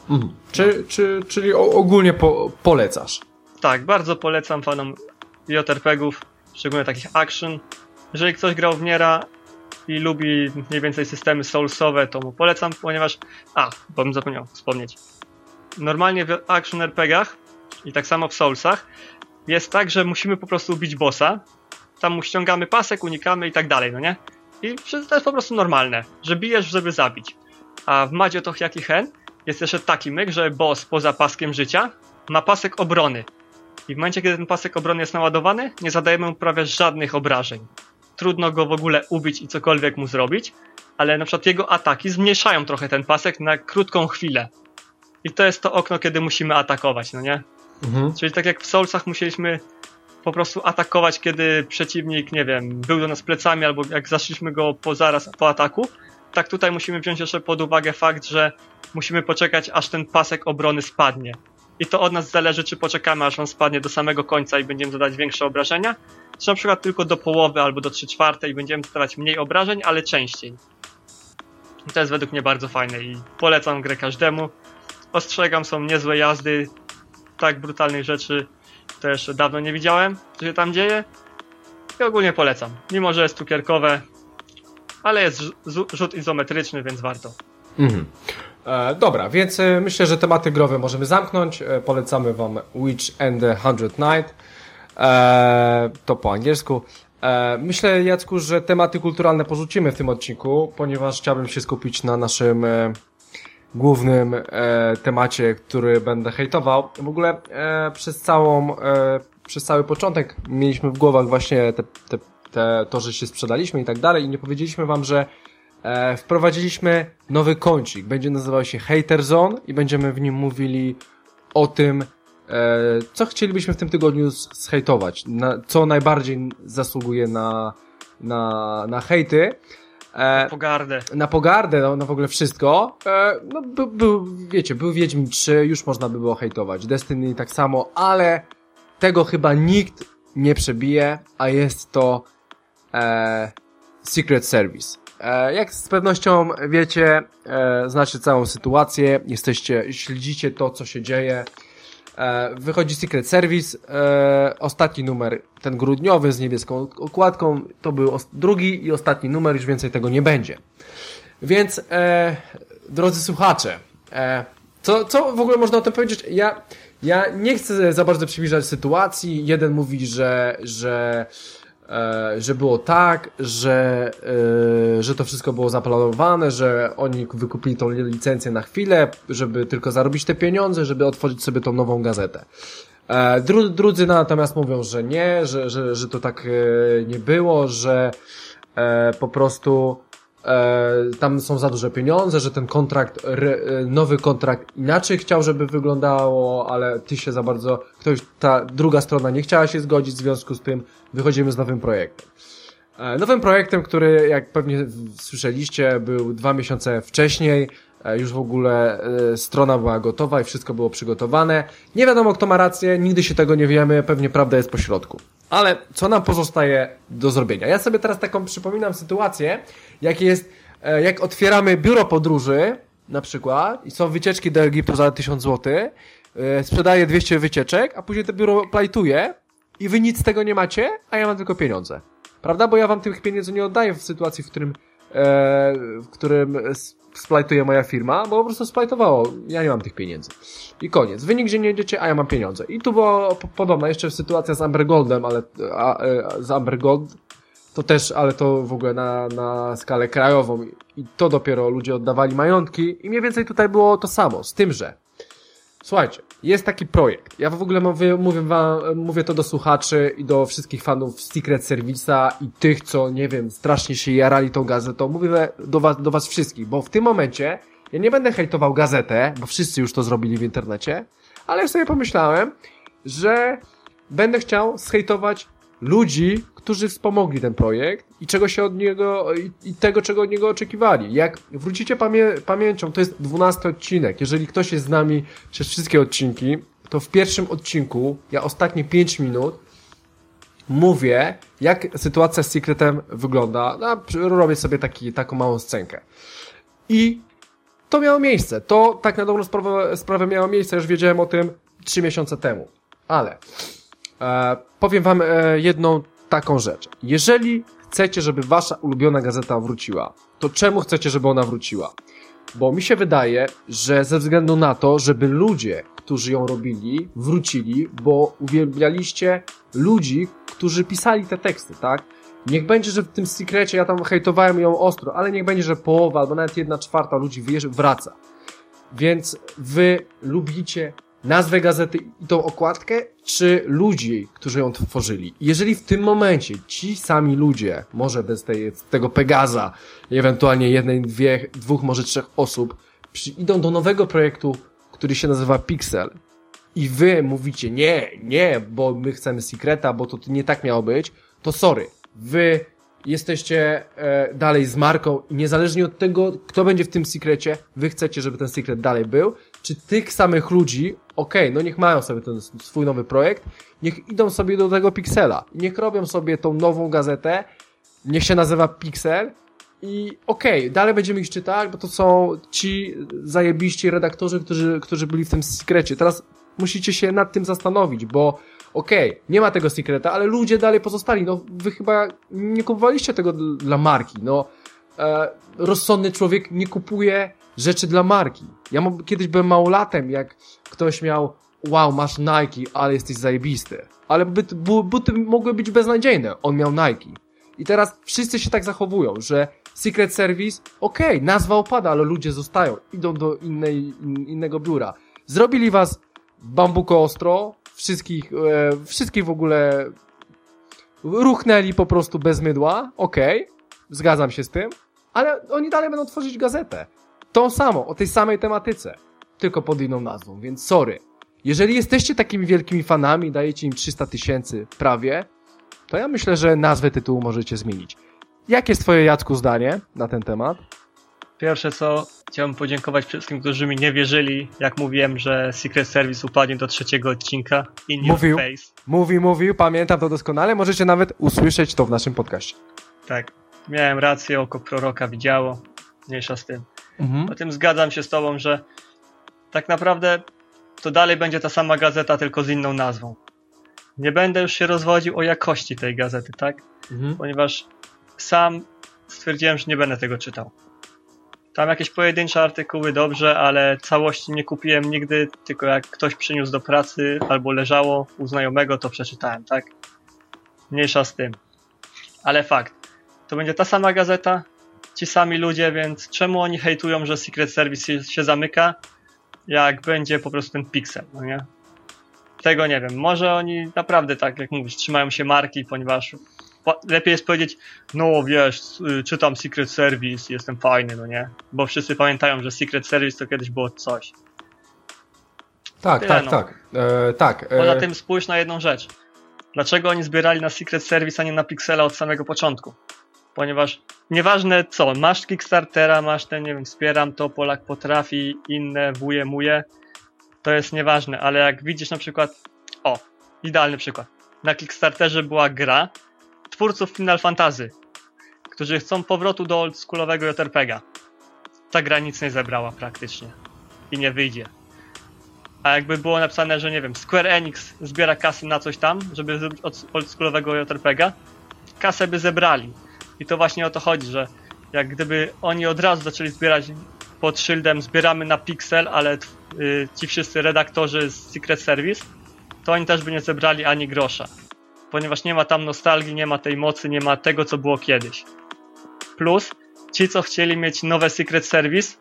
Czyli ogólnie polecasz? Tak, bardzo polecam fanom JRPG-ów, szczególnie takich action. Jeżeli ktoś grał w Niera i lubi mniej więcej systemy soulsowe, to mu polecam, ponieważ... bo bym zapomniał wspomnieć. Normalnie w action RPGach i tak samo w soulsach jest tak, że musimy po prostu ubić bossa. Tam mu ściągamy pasek, unikamy i tak dalej, no nie? I to jest po prostu normalne, że bijesz, żeby zabić. A w Madzie to Hyaki Hen jest jeszcze taki myk, że boss poza paskiem życia ma pasek obrony. I w momencie, kiedy ten pasek obrony jest naładowany, nie zadajemy mu prawie żadnych obrażeń. Trudno go w ogóle ubić i cokolwiek mu zrobić, ale na przykład jego ataki zmniejszają trochę ten pasek na krótką chwilę. I to jest to okno, kiedy musimy atakować, no nie? Czyli tak jak w Soulsach musieliśmy po prostu atakować, kiedy przeciwnik, nie wiem, był do nas plecami, albo jak zaszliśmy go zaraz po ataku, tak tutaj musimy wziąć jeszcze pod uwagę fakt, że musimy poczekać, aż ten pasek obrony spadnie. I to od nas zależy, czy poczekamy, aż on spadnie do samego końca i będziemy zadawać większe obrażenia, czy na przykład tylko do połowy albo do 3/4 i będziemy zadawać mniej obrażeń, ale częściej. I to jest według mnie bardzo fajne i polecam grę każdemu. Ostrzegam, są niezłe jazdy, tak brutalnych rzeczy to jeszcze dawno nie widziałem, co się tam dzieje. I ogólnie polecam. Mimo, że jest cukierkowe, ale jest rzut izometryczny, więc warto. Dobra, więc myślę, że tematy growe możemy zamknąć. Polecamy wam Witch and the Hundred Knight. To po angielsku. Myślę, Jacku, że tematy kulturalne porzucimy w tym odcinku, ponieważ chciałbym się skupić na naszym głównym temacie, który będę hejtował. W ogóle przez cały początek mieliśmy w głowach właśnie to, że się sprzedaliśmy i tak dalej i nie powiedzieliśmy wam, że wprowadziliśmy nowy kącik. Będzie nazywał się Hater Zone i będziemy w nim mówili o tym, co chcielibyśmy w tym tygodniu zhejtować, co najbardziej zasługuje na hejty. Na pogardę, no w ogóle wszystko. Był Wiedźmin 3, już można by było hejtować. Destiny tak samo, ale tego chyba nikt nie przebije, a jest to Secret Service. Jak z pewnością wiecie, znacie całą sytuację, śledzicie to, co się dzieje. Wychodzi Secret Service, ostatni numer, ten grudniowy z niebieską okładką, to był drugi i ostatni numer, już więcej tego nie będzie. Więc, drodzy słuchacze, co w ogóle można o tym powiedzieć? Ja nie chcę za bardzo przybliżać sytuacji. Jeden mówi, że było tak, że to wszystko było zaplanowane, że oni wykupili tą licencję na chwilę, żeby tylko zarobić te pieniądze, żeby otworzyć sobie tą nową gazetę. Drudzy natomiast mówią, że nie, że to tak nie było, że po prostu tam są za duże pieniądze, że ten kontrakt, nowy kontrakt inaczej chciał, żeby wyglądało, ale ta druga strona nie chciała się zgodzić, w związku z tym wychodzimy z nowym projektem. Nowym projektem, który, jak pewnie słyszeliście, był 2 miesiące wcześniej, już w ogóle strona była gotowa i wszystko było przygotowane. Nie wiadomo, kto ma rację, nigdy się tego nie wiemy, pewnie prawda jest pośrodku. Ale co nam pozostaje do zrobienia? Ja sobie teraz taką przypominam sytuację, jak otwieramy biuro podróży, na przykład, i są wycieczki do Egiptu za 1000 zł, sprzedaję 200 wycieczek, a później to biuro plajtuje i wy nic z tego nie macie, a ja mam tylko pieniądze. Prawda? Bo ja wam tych pieniędzy nie oddaję w sytuacji, w którym splajtuje moja firma, bo po prostu splajtowało. Ja nie mam tych pieniędzy. I koniec. Wy nigdzie nie jedziecie, a ja mam pieniądze. I tu była podobna jeszcze sytuacja z Amber Goldem, ale z Amber Gold to też, ale to w ogóle na skalę krajową. I to dopiero ludzie oddawali majątki i mniej więcej tutaj było to samo. Z tym, że słuchajcie, jest taki projekt. Ja w ogóle mówię to do słuchaczy i do wszystkich fanów Secret Service'a i tych, co, nie wiem, strasznie się jarali tą gazetą. Mówię do was wszystkich, bo w tym momencie ja nie będę hejtował gazetę, bo wszyscy już to zrobili w internecie, ale ja sobie pomyślałem, że będę chciał zhejtować ludzi, którzy wspomogli ten projekt i czego się od niego, i tego, czego od niego oczekiwali. Jak wrócicie pamięcią, to jest 12 odcinek. Jeżeli ktoś jest z nami przez wszystkie odcinki, to w pierwszym odcinku, ja ostatnie 5 minut mówię, jak sytuacja z Secretem wygląda. Robię sobie taką małą scenkę. I to miało miejsce. To tak na dobrą sprawę miało miejsce. Już wiedziałem o tym 3 miesiące temu. Ale powiem wam jedną taką rzecz. Jeżeli chcecie, żeby wasza ulubiona gazeta wróciła, to czemu chcecie, żeby ona wróciła? Bo mi się wydaje, że ze względu na to, żeby ludzie, którzy ją robili, wrócili, bo uwielbialiście ludzi, którzy pisali te teksty, tak? Niech będzie, że w tym Secrecie ja tam hejtowałem ją ostro, ale niech będzie, że połowa albo nawet 1/4 ludzi wraca. Więc wy lubicie nazwę gazety i tą okładkę, czy ludzi, którzy ją tworzyli. Jeżeli w tym momencie ci sami ludzie, może bez tego Pegaza, ewentualnie jednej, dwóch, może 3 osób, idą do nowego projektu, który się nazywa Pixel i wy mówicie nie, bo my chcemy Secreta, bo to nie tak miało być, to sorry, wy jesteście dalej z marką i niezależnie od tego, kto będzie w tym Secrecie, wy chcecie, żeby ten Secret dalej był, czy tych samych ludzi, no niech mają sobie ten swój nowy projekt, niech idą sobie do tego Pixela, niech robią sobie tą nową gazetę, niech się nazywa Pixel i dalej będziemy ich czytać, bo to są ci zajebiści redaktorzy, którzy byli w tym Secrecie. Teraz musicie się nad tym zastanowić, bo nie ma tego Secreta, ale ludzie dalej pozostali. No, wy chyba nie kupowaliście tego dla marki. Rozsądny człowiek nie kupuje rzeczy dla marki. Kiedyś byłem małolatem, jak ktoś miał wow, masz Nike, ale jesteś zajebisty. Ale buty mogły być beznadziejne. On miał Nike. I teraz wszyscy się tak zachowują, że Secret Service, nazwa opada, ale ludzie zostają. Idą do innego biura. Zrobili was bambuko ostro, wszystkich w ogóle ruchnęli po prostu bez mydła, zgadzam się z tym, ale oni dalej będą tworzyć gazetę. Tą samą, o tej samej tematyce, tylko pod inną nazwą, więc sorry. Jeżeli jesteście takimi wielkimi fanami, dajecie im 300 000 prawie, to ja myślę, że nazwę tytułu możecie zmienić. Jakie jest twoje, Jacku, zdanie na ten temat? Pierwsze co, chciałbym podziękować wszystkim, którzy mi nie wierzyli, jak mówiłem, że Secret Service upadnie do 3 odcinka. In your face. Mówił, pamiętam to doskonale, możecie nawet usłyszeć to w naszym podcaście. Tak, miałem rację, oko proroka widziało, mniejsza z tym. O tym zgadzam się z tobą, że tak naprawdę to dalej będzie ta sama gazeta, tylko z inną nazwą. Nie będę już się rozwodził o jakości tej gazety, tak? Ponieważ sam stwierdziłem, że nie będę tego czytał. Tam jakieś pojedyncze artykuły dobrze, ale całości nie kupiłem nigdy, tylko jak ktoś przyniósł do pracy albo leżało u znajomego, to przeczytałem, tak? Mniejsza z tym. Ale fakt, to będzie ta sama gazeta, ci sami ludzie, więc czemu oni hejtują, że Secret Service się zamyka, jak będzie po prostu ten Pixel, no nie? Tego nie wiem, może oni naprawdę, tak jak mówisz, trzymają się marki, ponieważ lepiej jest powiedzieć, no wiesz, czytam Secret Service, jestem fajny, no nie? Bo wszyscy pamiętają, że Secret Service to kiedyś było coś. Tak. Poza tym spójrz na jedną rzecz. Dlaczego oni zbierali na Secret Service, a nie na Pixela od samego początku? Ponieważ nieważne co, masz Kickstartera, masz ten, nie wiem, wspieram to, Polak potrafi, inne, wuje, muje, to jest nieważne, ale jak widzisz na przykład, idealny przykład, na Kickstarterze była gra twórców Final Fantasy, którzy chcą powrotu do oldschoolowego JRPG'a. Ta gra nic nie zebrała praktycznie i nie wyjdzie. A jakby było napisane, że nie wiem, Square Enix zbiera kasy na coś tam, żeby zrobić oldschoolowego JRPG'a, kasę by zebrali. I to właśnie o to chodzi, że jak gdyby oni od razu zaczęli zbierać pod szyldem zbieramy na Pixel, ale ci wszyscy redaktorzy z Secret Service, to oni też by nie zebrali ani grosza. Ponieważ nie ma tam nostalgii, nie ma tej mocy, nie ma tego, co było kiedyś. Plus, ci, co chcieli mieć nowe Secret Service,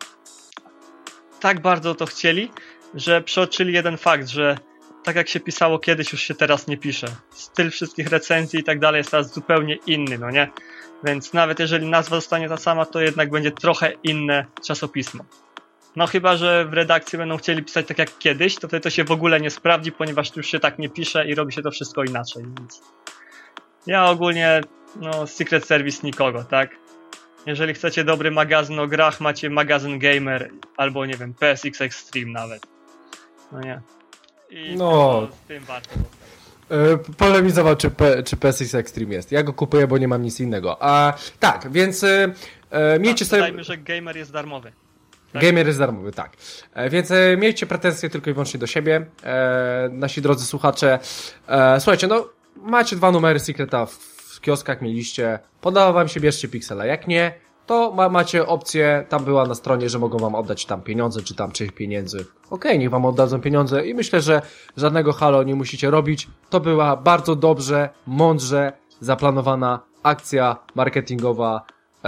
tak bardzo to chcieli, że przeoczyli jeden fakt, że tak jak się pisało kiedyś, już się teraz nie pisze. Styl wszystkich recenzji i tak dalej jest teraz zupełnie inny, no nie? Więc nawet jeżeli nazwa zostanie ta sama, to jednak będzie trochę inne czasopismo. No chyba, że w redakcji będą chcieli pisać tak jak kiedyś, to wtedy to się w ogóle nie sprawdzi, ponieważ już się tak nie pisze i robi się to wszystko inaczej. Więc ja ogólnie, no Secret Service nikogo, tak? Jeżeli chcecie dobry magazyn o grach, macie magazyn Gamer albo nie wiem, PSX Extreme nawet. No nie. I No. z tym warto zostać. Polemizował, czy PSX Extreme jest. Ja go kupuję, bo nie mam nic innego. Tak, więc miejcie sobie... Dodajmy, że Gamer jest darmowy. Tak? Gamer jest darmowy, tak. Więc miejcie pretensje tylko i wyłącznie do siebie, nasi drodzy słuchacze. Słuchajcie, no macie 2 numery Secreta w kioskach, mieliście. Podoba wam się, bierzcie Pixela. Jak nie, to macie opcję, tam była na stronie, że mogą wam oddać tam pieniądze, czy tam część pieniędzy. Okej, niech wam oddadzą pieniądze i myślę, że żadnego halo nie musicie robić. To była bardzo dobrze, mądrze zaplanowana akcja marketingowa,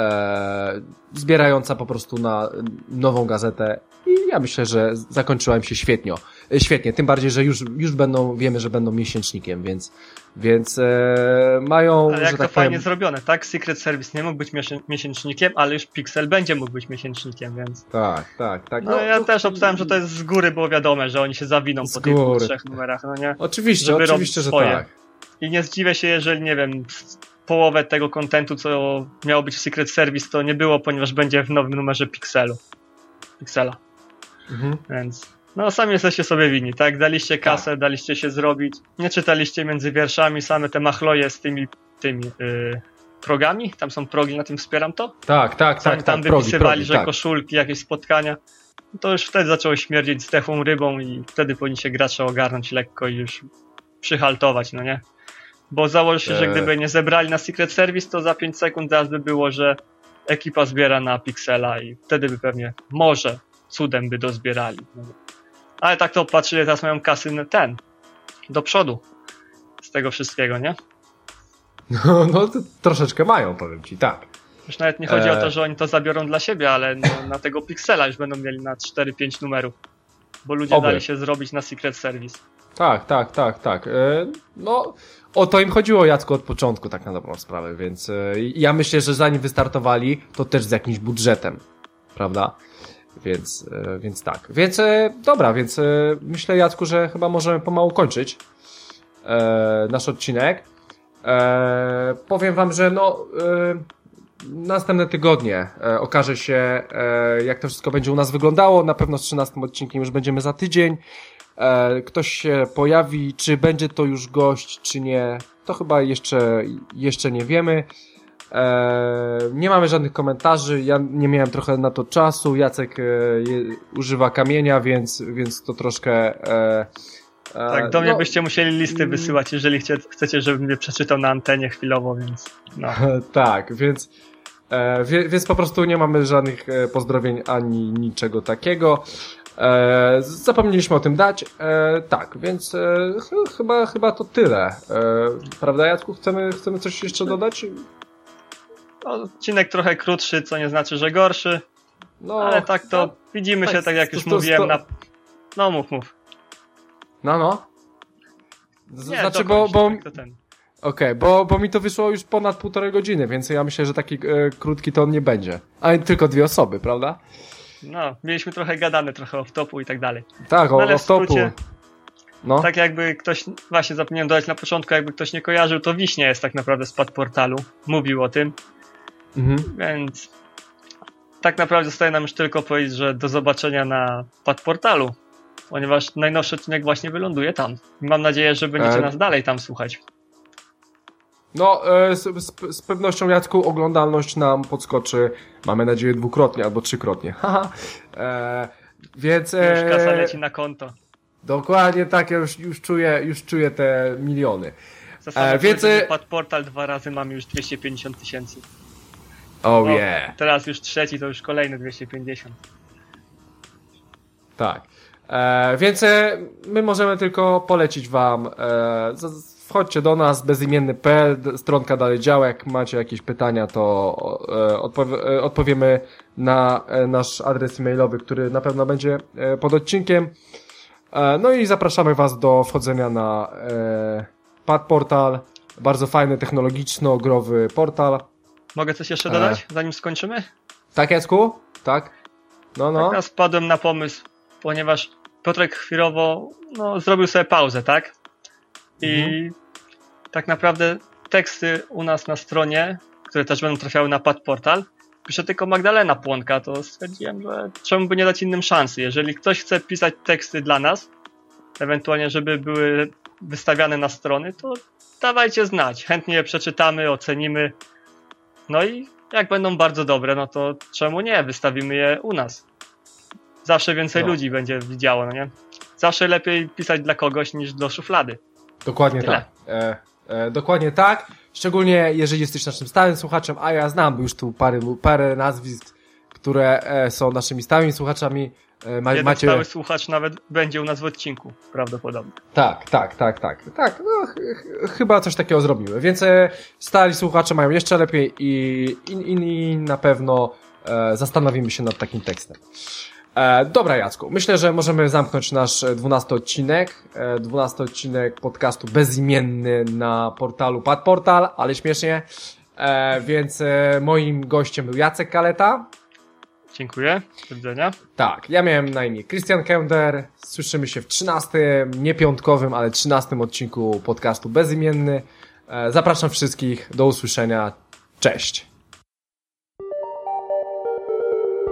zbierająca po prostu na nową gazetę i ja myślę, że zakończyła im się świetnie, tym bardziej, że już wiemy, że będą miesięcznikiem, więc mają, ale jak że to tak fajnie powiem... zrobione, tak? Secret Service nie mógł być miesięcznikiem, ale już Pixel będzie mógł być miesięcznikiem, więc... Tak. No ja też obstałem, że to jest z góry było wiadomo, że oni się zawiną po tych 2-3 numerach, no nie? Oczywiście, że tak. I nie zdziwię się, jeżeli, nie wiem, połowę tego kontentu, co miało być w Secret Service, to nie było, ponieważ będzie w nowym numerze Pixela. Więc, no sami jesteście sobie winni, tak? Daliście kasę, Tak. daliście się zrobić, nie czytaliście między wierszami same te machloje z tymi progami, tam są progi, na tym wspieram to. Tak, Tam wypisywali, że koszulki, jakieś spotkania. To już wtedy zaczęło śmierdzieć zdechłą rybą i wtedy powinni się gracze ogarnąć lekko i już przyhaltować, no nie? Bo założę się, że gdyby nie zebrali na Secret Service, to za 5 sekund zaraz by było, że ekipa zbiera na Pixela i wtedy by pewnie, może cudem by dozbierali. Ale tak to patrzyli, teraz mają kasy do przodu z tego wszystkiego, nie? No to troszeczkę mają, powiem ci, tak. Już nawet nie chodzi o to, że oni to zabiorą dla siebie, ale no, na tego Pixela już będą mieli na 4-5 numerów. Bo ludzie dali się zrobić na Secret Service. Tak. No, o to im chodziło, Jacku, od początku, tak na dobrą sprawę, więc ja myślę, że zanim wystartowali, to też z jakimś budżetem, prawda? Więc tak. Więc dobra, więc myślę, Jacku, że chyba możemy pomału kończyć nasz odcinek. Powiem wam, że następne tygodnie okaże się, jak to wszystko będzie u nas wyglądało. Na pewno z 13 odcinkiem już będziemy za tydzień. Ktoś się pojawi, czy będzie to już gość, czy nie, to chyba jeszcze nie wiemy. Nie mamy żadnych komentarzy, ja nie miałem trochę na to czasu, Jacek używa kamienia, więc to troszkę... Tak, do mnie byście musieli listy wysyłać, jeżeli chcecie, żebym je przeczytał na antenie chwilowo, więc no. Tak, więc po prostu nie mamy żadnych pozdrowień ani niczego takiego. Zapomnieliśmy o tym dać. Tak, więc chyba to tyle. Prawda, Jacku? Chcemy coś jeszcze dodać? No, odcinek trochę krótszy, co nie znaczy, że gorszy. No, ale tak to widzimy się, tak jak już mówiłem. No, mów. No. Nie, znaczy, Okej, bo mi to wyszło już ponad 1,5 godziny, więc ja myślę, że taki krótki to on nie będzie. A tylko 2 osoby, prawda? No, mieliśmy trochę gadane, trochę off-topu i tak dalej. Tak, off-topu. No. Tak jakby ktoś, właśnie zapomniałem dodać na początku, jakby ktoś nie kojarzył, to Wiśnia jest tak naprawdę z Padportalu. Mówił o tym. Więc tak naprawdę zostaje nam już tylko powiedzieć, że do zobaczenia na Padportalu. Ponieważ najnowszy odcinek właśnie wyląduje tam. Mam nadzieję, że będziecie nas dalej tam słuchać. No, z pewnością, Jacku, oglądalność nam podskoczy, mamy nadzieję, 2-krotnie albo 3-krotnie. Więc... Już kasa leci na konto. Dokładnie tak, ja już czuję te miliony. Więc Padportal 2 razy mamy już 250 000. Oh yeah. Teraz już trzeci, to już kolejny 250. Tak. Więc my możemy tylko polecić wam, wchodźcie do nas, bezimienny.pl, stronka dalej działa, jak macie jakieś pytania, to odpowiemy na nasz adres e-mailowy, który na pewno będzie pod odcinkiem. No i zapraszamy was do wchodzenia na Padportal, bardzo fajny, technologiczno-growy portal. Mogę coś jeszcze dodać, zanim skończymy? Tak, Jacku? Tak? No. Tak, ja spadłem na pomysł, ponieważ Piotrek chwilowo zrobił sobie pauzę, tak? I tak naprawdę teksty u nas na stronie, które też będą trafiały na Padportal, pisze tylko Magdalena Płonka, to stwierdziłem, że czemu by nie dać innym szansy. Jeżeli ktoś chce pisać teksty dla nas, ewentualnie żeby były wystawiane na strony, to dawajcie znać. Chętnie je przeczytamy, ocenimy. No i jak będą bardzo dobre, no to czemu nie? Wystawimy je u nas. Zawsze więcej ludzi będzie widziało, no nie? Zawsze lepiej pisać dla kogoś niż do szuflady. Dokładnie Tyle. tak. Dokładnie tak. Szczególnie jeżeli jesteś naszym stałym słuchaczem, a ja znam już tu parę nazwisk, które są naszymi stałymi słuchaczami. Jeden stały słuchacz nawet będzie u nas w odcinku, prawdopodobnie. Tak. No, chyba coś takiego zrobimy. Więc stali słuchacze mają jeszcze lepiej i na pewno zastanowimy się nad takim tekstem. Dobra, Jacku, myślę, że możemy zamknąć nasz 12 odcinek. 12 odcinek podcastu bezimienny na portalu Padportal, ale śmiesznie. Więc moim gościem był Jacek Kaleta. Dziękuję, do widzenia. Tak, ja miałem na imię Christian Kender. Słyszymy się w 13, nie piątkowym, ale 13 odcinku podcastu Bezimienny. Zapraszam wszystkich, do usłyszenia. Cześć.